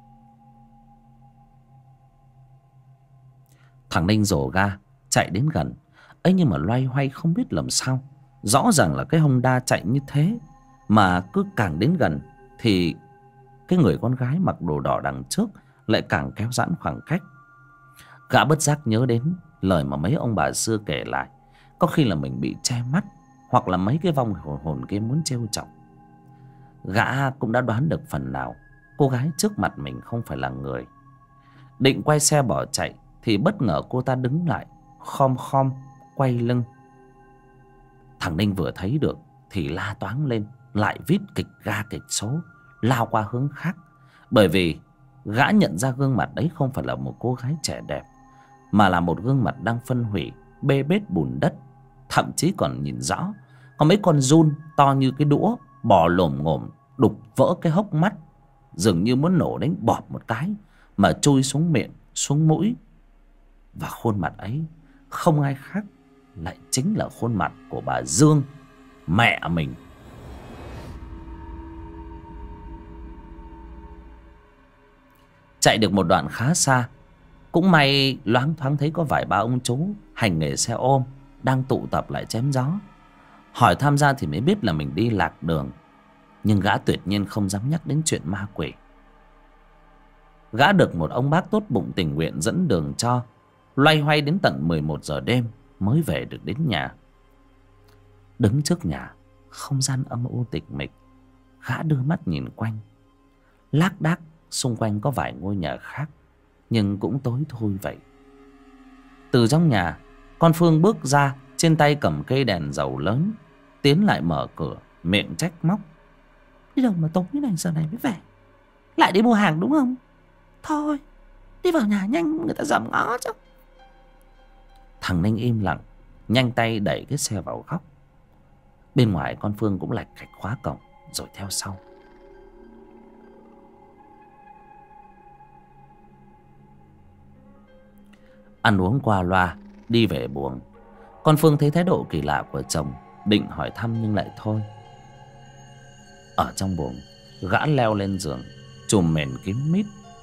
Thằng Ninh rồ ga chạy đến gần ấy, nhưng mà loay hoay không biết làm sao. Rõ ràng là cái Honda chạy như thế, mà cứ càng đến gần thì cái người con gái mặc đồ đỏ đằng trước lại càng kéo giãn khoảng cách. Gã bất giác nhớ đến lời mà mấy ông bà xưa kể lại, có khi là mình bị che mắt, hoặc là mấy cái vong hồn kia muốn trêu chọc. Gã cũng đã đoán được phần nào cô gái trước mặt mình không phải là người. Định quay xe bỏ chạy thì bất ngờ cô ta đứng lại, khom khom quay lưng. Thằng Ninh vừa thấy được thì la toáng lên, lại vít kịch ga kịch số, lao qua hướng khác. Bởi vì gã nhận ra gương mặt đấy không phải là một cô gái trẻ đẹp, mà là một gương mặt đang phân hủy, bê bết bùn đất. Thậm chí còn nhìn rõ có mấy con giun to như cái đũa bò lồm ngồm đục vỡ cái hốc mắt, dường như muốn nổ đánh bọp một cái mà chui xuống miệng, xuống mũi. Và khuôn mặt ấy không ai khác lại chính là khuôn mặt của bà Dương, mẹ mình. Chạy được một đoạn khá xa, cũng may loáng thoáng thấy có vài ba ông chú hành nghề xe ôm đang tụ tập lại chém gió. Hỏi tham gia thì mới biết là mình đi lạc đường, nhưng gã tuyệt nhiên không dám nhắc đến chuyện ma quỷ. Gã được một ông bác tốt bụng tình nguyện dẫn đường cho, loay hoay đến tận 11 giờ đêm mới về được đến nhà. Đứng trước nhà, không gian âm u tịch mịch, gã đưa mắt nhìn quanh. Lác đác xung quanh có vài ngôi nhà khác, nhưng cũng tối thui vậy. Từ trong nhà, con Phương bước ra, trên tay cầm cây đèn dầu lớn, tiến lại mở cửa, miệng trách móc. Đi đâu mà tối này giờ này mới về? Lại đi mua hàng đúng không? Thôi, đi vào nhà nhanh, người ta dòm ngó chứ. Thằng Ninh im lặng, nhanh tay đẩy cái xe vào góc. Bên ngoài con Phương cũng lạch cạch khóa cổng rồi theo sau. Ăn uống qua loa, đi về buồng. Con Phương thấy thái độ kỳ lạ của chồng, định hỏi thăm nhưng lại thôi. Ở trong buồng, gã leo lên giường, chùm mền kín mít.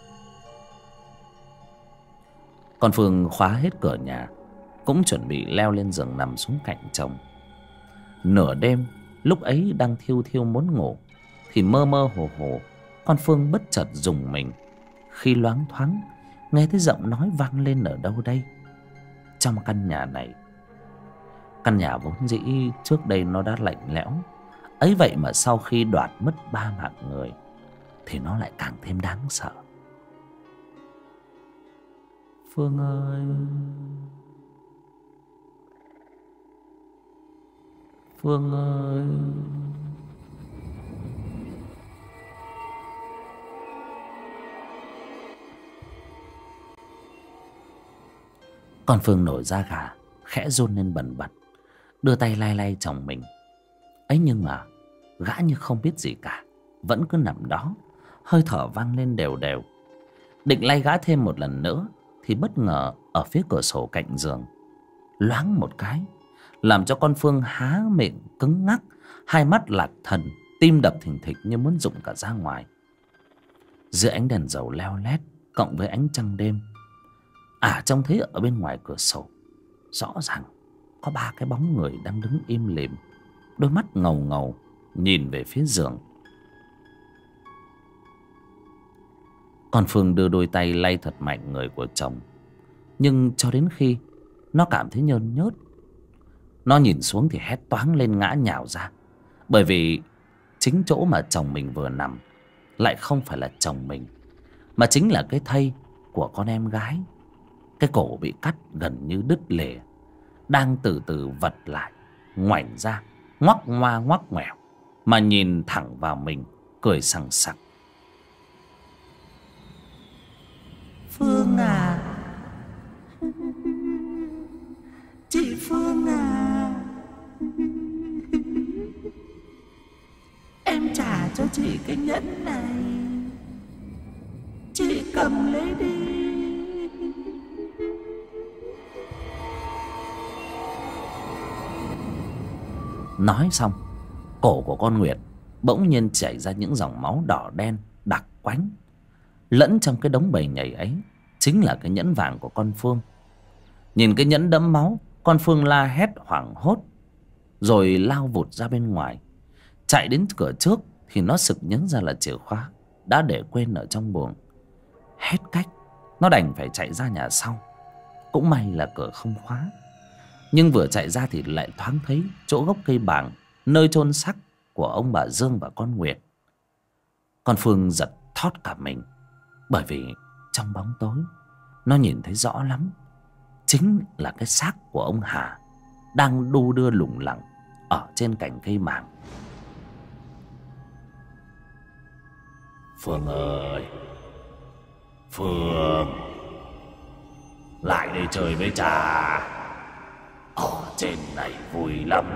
Con Phương khóa hết cửa nhà, cũng chuẩn bị leo lên giường nằm xuống cạnh chồng. Nửa đêm, lúc ấy đang thiêu thiêu muốn ngủ, thì mơ mơ hồ hồ, con Phương bất chợt rùng mình khi loáng thoáng nghe thấy giọng nói vang lên ở đâu đây, trong căn nhà này. Căn nhà vốn dĩ trước đây nó đã lạnh lẽo, ấy vậy mà sau khi đoạt mất 3 mạng người thì nó lại càng thêm đáng sợ. Phương ơi, Phương ơi. Con Phương nổi da gà, khẽ run lên bần bật, đưa tay lay lay chồng mình. Ấy nhưng mà gã như không biết gì cả, vẫn cứ nằm đó, hơi thở vang lên đều đều. Định lay gã thêm một lần nữa thì bất ngờ ở phía cửa sổ cạnh giường loáng một cái, làm cho con Phương há miệng cứng ngắc, hai mắt lạc thần, tim đập thình thịch như muốn rụng cả ra ngoài. Giữa ánh đèn dầu leo lét cộng với ánh trăng đêm, trông thấy ở bên ngoài cửa sổ rõ ràng có 3 cái bóng người đang đứng im lìm, đôi mắt ngầu ngầu nhìn về phía giường. Con Phương đưa đôi tay lay thật mạnh người của chồng, nhưng cho đến khi nó cảm thấy nhơn nhớt, nó nhìn xuống thì hét toáng lên ngã nhào ra. Bởi vì chính chỗ mà chồng mình vừa nằm lại không phải là chồng mình, mà chính là cái thây của con em gái. Cái cổ bị cắt gần như đứt lìa, đang từ từ vật lại, ngoảnh ra, ngoắc ngoa ngoắc ngoẻo mà nhìn thẳng vào mình, cười sằng sặc. Phương à, chị Phương à, em trả cho chị cái nhẫn này, chị cầm lấy đi. Nói xong, cổ của con Nguyệt bỗng nhiên chảy ra những dòng máu đỏ đen đặc quánh. Lẫn trong cái đống bầy nhầy ấy chính là cái nhẫn vàng của con Phương. Nhìn cái nhẫn đẫm máu, con Phương la hét hoảng hốt, rồi lao vụt ra bên ngoài. Chạy đến cửa trước thì nó sực nhớ ra là chìa khóa đã để quên ở trong buồng. Hết cách, nó đành phải chạy ra nhà sau. Cũng may là cửa không khóa. Nhưng vừa chạy ra thì lại thoáng thấy chỗ gốc cây bàng, nơi chôn xác của ông bà Dương và con Nguyệt. Con Phương giật thót cả mình, bởi vì trong bóng tối nó nhìn thấy rõ lắm, chính là cái xác của ông Hà đang đu đưa lủng lẳng ở trên cành cây màng. Phương ơi, Phương, lại đây chơi với cha. Ở trên này vui lắm.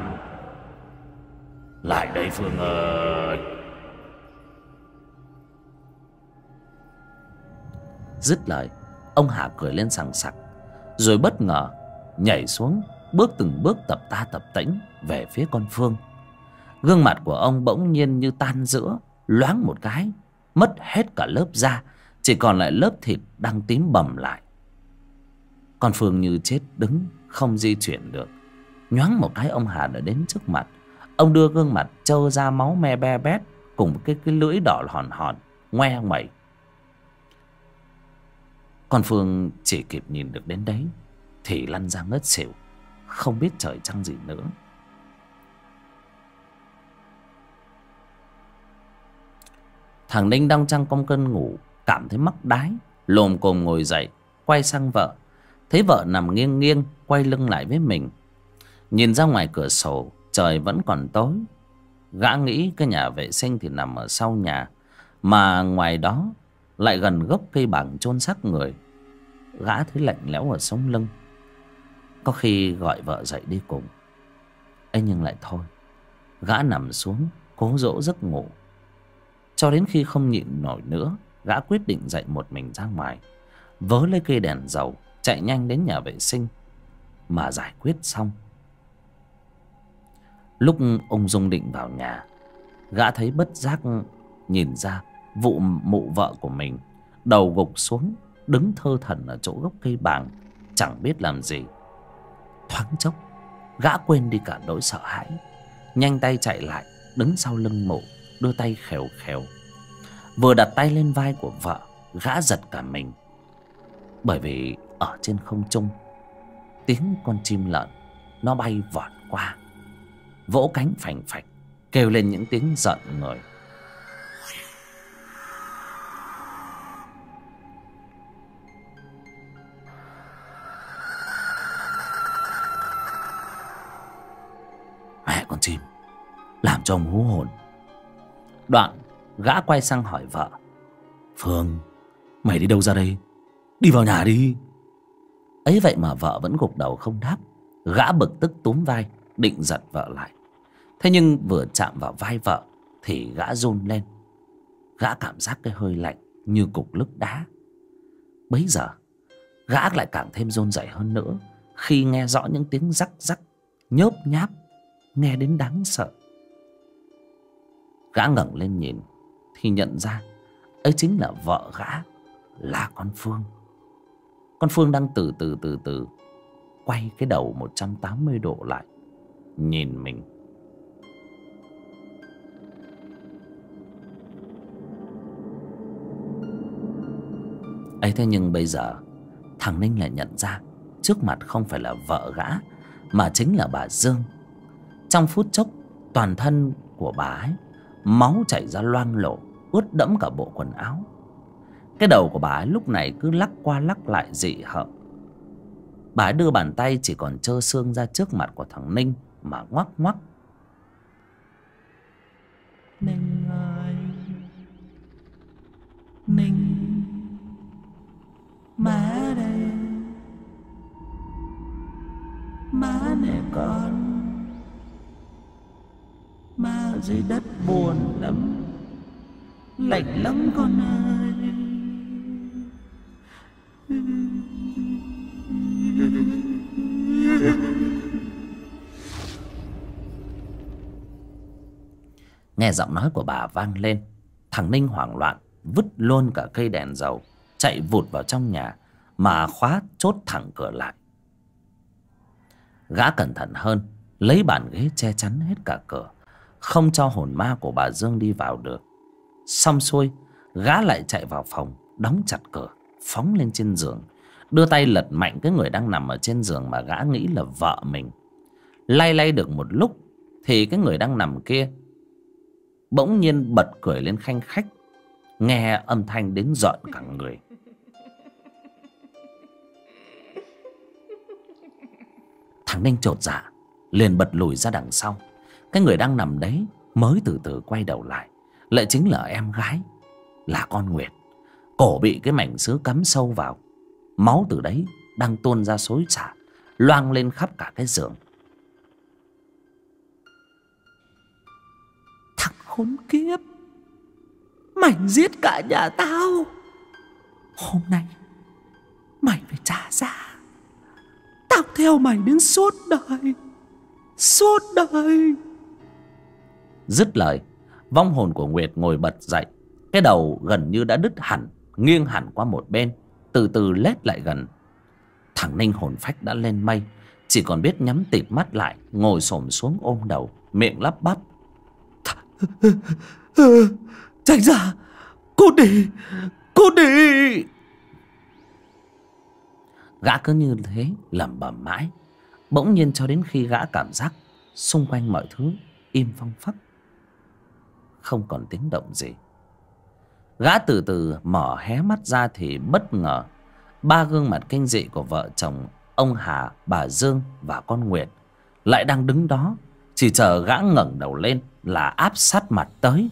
Lại đây Phương ơi. Dứt lời, ông Hà cười lên sằng sặc, rồi bất ngờ nhảy xuống, bước từng bước tập ta tập tễnh về phía con Phương. Gương mặt của ông bỗng nhiên như tan rã, loáng một cái, mất hết cả lớp da, chỉ còn lại lớp thịt đang tím bầm lại. Con Phương như chết đứng, không di chuyển được. Nhoáng một cái ông Hà đã đến trước mặt. Ông đưa gương mặt trơ ra máu me be bét, cùng cái lưỡi đỏ hòn hòn ngoe ngoẩy. Con Phương chỉ kịp nhìn được đến đấy thì lăn ra ngất xỉu, không biết trời trăng gì nữa. Thằng Ninh đang trong cong cơn ngủ cảm thấy mắc đái, lồm cồm ngồi dậy, quay sang vợ. Thấy vợ nằm nghiêng nghiêng, quay lưng lại với mình. Nhìn ra ngoài cửa sổ, trời vẫn còn tối. Gã nghĩ cái nhà vệ sinh thì nằm ở sau nhà, mà ngoài đó lại gần gốc cây bàng chôn xác người. Gã thấy lạnh lẽo ở sống lưng. Có khi gọi vợ dậy đi cùng, ấy nhưng lại thôi. Gã nằm xuống cố dỗ giấc ngủ. Cho đến khi không nhịn nổi nữa, gã quyết định dậy một mình ra ngoài, vớ lấy cây đèn dầu, chạy nhanh đến nhà vệ sinh mà giải quyết xong. Lúc ông Dung định vào nhà, gã thấy bất giác nhìn ra vụ mụ vợ của mình đầu gục xuống, đứng thơ thẩn ở chỗ gốc cây bàng, chẳng biết làm gì. Thoáng chốc, gã quên đi cả nỗi sợ hãi, nhanh tay chạy lại, đứng sau lưng mụ, đưa tay khều khều. Vừa đặt tay lên vai của vợ, gã giật cả mình, bởi vì ở trên không trung, tiếng con chim lợn nó bay vọt qua, vỗ cánh phành phạch, kêu lên những tiếng giận người. Mẹ con chim, làm cho ông hú hồn. Đoạn gã quay sang hỏi vợ: Phương, mày đi đâu ra đây? Đi vào nhà đi. Ấy vậy mà vợ vẫn gục đầu không đáp. Gã bực tức túm vai, định giật vợ lại. Thế nhưng vừa chạm vào vai vợ thì gã run lên. Gã cảm giác cái hơi lạnh như cục lức đá. Bấy giờ gã lại càng thêm run rẩy hơn nữa khi nghe rõ những tiếng rắc rắc, nhớp nháp, nghe đến đáng sợ. Gã ngẩng lên nhìn thì nhận ra ấy chính là vợ gã, là con Phương. Con Phương đang từ từ quay cái đầu 180 độ lại nhìn mình. Ấy thế nhưng bây giờ thằng Ninh lại nhận ra trước mặt không phải là vợ gã, mà chính là bà Dương. Trong phút chốc, toàn thân của bà ấy máu chảy ra loang lổ, ướt đẫm cả bộ quần áo. Cái đầu của bà ấy lúc này cứ lắc qua lắc lại dị hợm. Bà ấy đưa bàn tay chỉ còn trơ xương ra trước mặt của thằng Ninh mà ngoắc ngoắc. Ninh ơi, Ninh, má đây, má nè con. Má ở dưới đất buồn lắm, lạnh lắm con ơi. Nghe giọng nói của bà vang lên, thằng Ninh hoảng loạn vứt luôn cả cây đèn dầu, chạy vụt vào trong nhà mà khóa chốt thẳng cửa lại. Gã cẩn thận hơn, lấy bàn ghế che chắn hết cả cửa, không cho hồn ma của bà Dương đi vào được. Xong xuôi, gã lại chạy vào phòng, đóng chặt cửa, phóng lên trên giường, đưa tay lật mạnh cái người đang nằm ở trên giường mà gã nghĩ là vợ mình. Lay lay được một lúc thì cái người đang nằm kia bỗng nhiên bật cười lên khanh khách, nghe âm thanh đến rợn cả người. Thằng Ninh chột dạ liền bật lùi ra đằng sau. Cái người đang nằm đấy mới từ từ quay đầu lại, lại chính là em gái, là con Nguyệt. Cổ bị cái mảnh sứ cắm sâu vào, máu từ đấy đang tuôn ra xối xả, loang lên khắp cả cái giường. Thằng khốn kiếp, mày giết cả nhà tao. Hôm nay mày phải trả giá. Tao theo mày đến suốt đời, suốt đời. Dứt lời, vong hồn của Nguyệt ngồi bật dậy. Cái đầu gần như đã đứt hẳn, nghiêng hẳn qua một bên, từ từ lết lại gần. Thằng Ninh hồn phách đã lên mây, chỉ còn biết nhắm tịt mắt lại, ngồi xổm xuống ôm đầu, miệng lắp bắp: Tránh ra, cút đi, cút đi. Gã cứ như thế lẩm bẩm mãi, bỗng nhiên cho đến khi gã cảm giác xung quanh mọi thứ im phăng phắc, không còn tiếng động gì. Gã từ từ mở hé mắt ra thì bất ngờ ba gương mặt kinh dị của vợ chồng ông Hà, bà Dương và con Nguyệt lại đang đứng đó, chỉ chờ gã ngẩng đầu lên là áp sát mặt tới.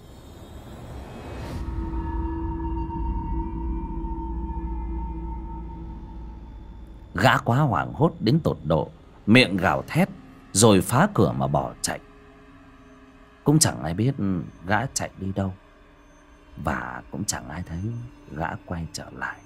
Gã quá hoảng hốt đến tột độ, miệng gào thét rồi phá cửa mà bỏ chạy. Cũng chẳng ai biết gã chạy đi đâu, và cũng chẳng ai thấy gã quay trở lại.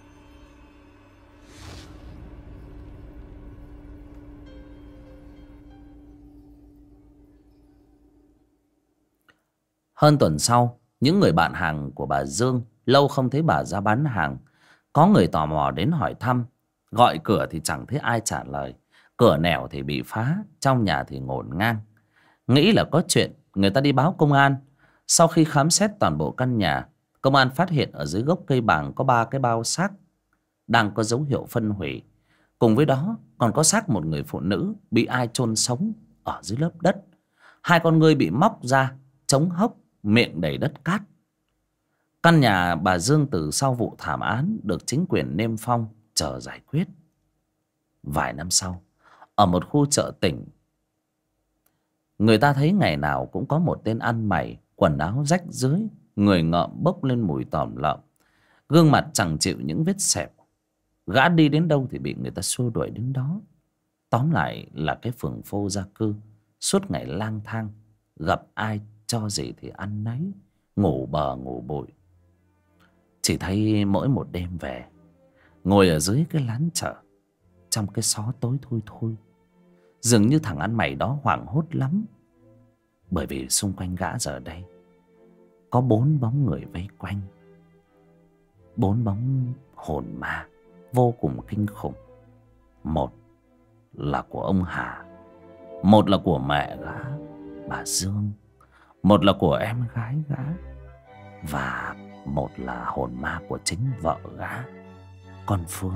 Hơn tuần sau, những người bạn hàng của bà Dương lâu không thấy bà ra bán hàng. Có người tò mò đến hỏi thăm, gọi cửa thì chẳng thấy ai trả lời. Cửa nẻo thì bị phá, trong nhà thì ngổn ngang. Nghĩ là có chuyện, người ta đi báo công an. Sau khi khám xét toàn bộ căn nhà, công an phát hiện ở dưới gốc cây bàng có 3 cái bao xác đang có dấu hiệu phân hủy. Cùng với đó còn có xác một người phụ nữ bị ai chôn sống ở dưới lớp đất. 2 con ngươi bị móc ra, trống hốc, miệng đầy đất cát. Căn nhà bà Dương từ sau vụ thảm án được chính quyền niêm phong chờ giải quyết. Vài năm sau, ở một khu chợ tỉnh, người ta thấy ngày nào cũng có một tên ăn mày, quần áo rách rưới, người ngợm bốc lên mùi tòm lợm, gương mặt chẳng chịu những vết sẹo. Gã đi đến đâu thì bị người ta xua đuổi đến đó. Tóm lại là cái phường phô gia cư, suốt ngày lang thang, gặp ai cho gì thì ăn nấy, ngủ bờ ngủ bụi. Chỉ thấy mỗi một đêm về, ngồi ở dưới cái lán chợ, trong cái xó tối thui thui, dường như thằng ăn mày đó hoảng hốt lắm. Bởi vì xung quanh gã giờ đây có 4 bóng người vây quanh, 4 bóng hồn ma vô cùng kinh khủng. Một là của ông Hà, một là của mẹ gã, bà Dương, một là của em gái gã, và một là hồn ma của chính vợ gã, con Phương.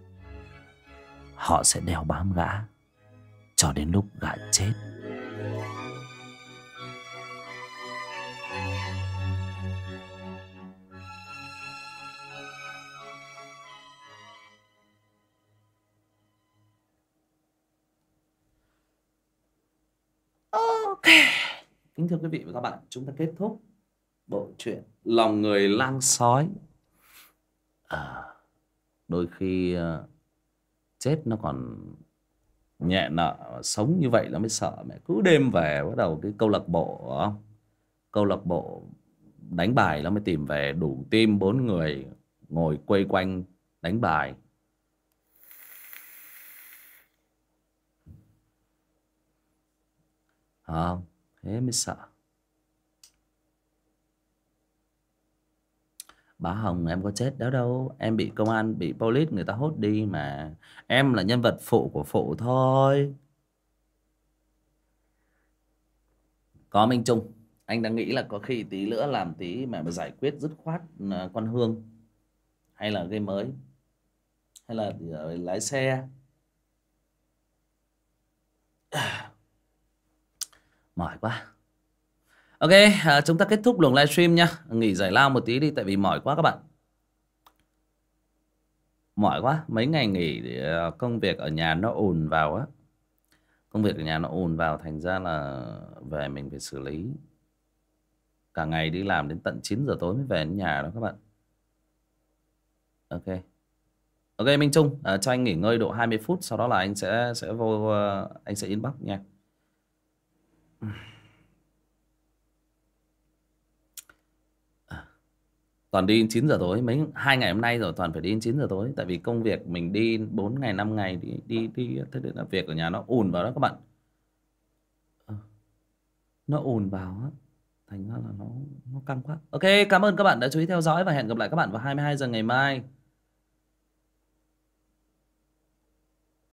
Họ sẽ đeo bám gã cho đến lúc gã chết. Ok, kính thưa quý vị và các bạn, chúng ta kết thúc bộ truyện Lòng Người Lang Sói. Đôi khi chết nó còn nhẹ nợ, sống như vậy nó mới sợ. Mẹ cứ đêm về bắt đầu cái câu lạc bộ, không? Câu lạc bộ đánh bài nó mới tìm về, đủ team 4 người ngồi quây quanh đánh bài. Không, thế mới sợ. Bà Hồng em có chết đó đâu. Em bị công an, bị police người ta hốt đi mà. Em là nhân vật phụ của phụ thôi. Có Minh Trung, anh đang nghĩ là có khi tí nữa làm tí mà giải quyết dứt khoát con Hương. Hay là game mới, hay là lái xe. Mỏi quá. Ok, chúng ta kết thúc luồng livestream nhá. Nghỉ giải lao một tí đi, tại vì mỏi quá các bạn. Mỏi quá, mấy ngày nghỉ để công việc ở nhà nó ùn vào á. Công việc ở nhà nó ùn vào, thành ra là về mình phải xử lý. Cả ngày đi làm đến tận 9 giờ tối mới về đến nhà đó các bạn. Ok. Ok Minh Trung, cho anh nghỉ ngơi độ 20 phút, sau đó là anh sẽ vô, anh sẽ inbox nha. Toàn đi đến 9 giờ tối, 2 ngày hôm nay rồi toàn phải đi đến 9 giờ tối. Tại vì công việc mình đi 4 ngày 5 ngày đi thế nên là việc ở nhà nó ùn vào đó các bạn. Nó ùn vào á, thành ra là nó căng quá. Ok, cảm ơn các bạn đã chú ý theo dõi và hẹn gặp lại các bạn vào 22 giờ ngày mai.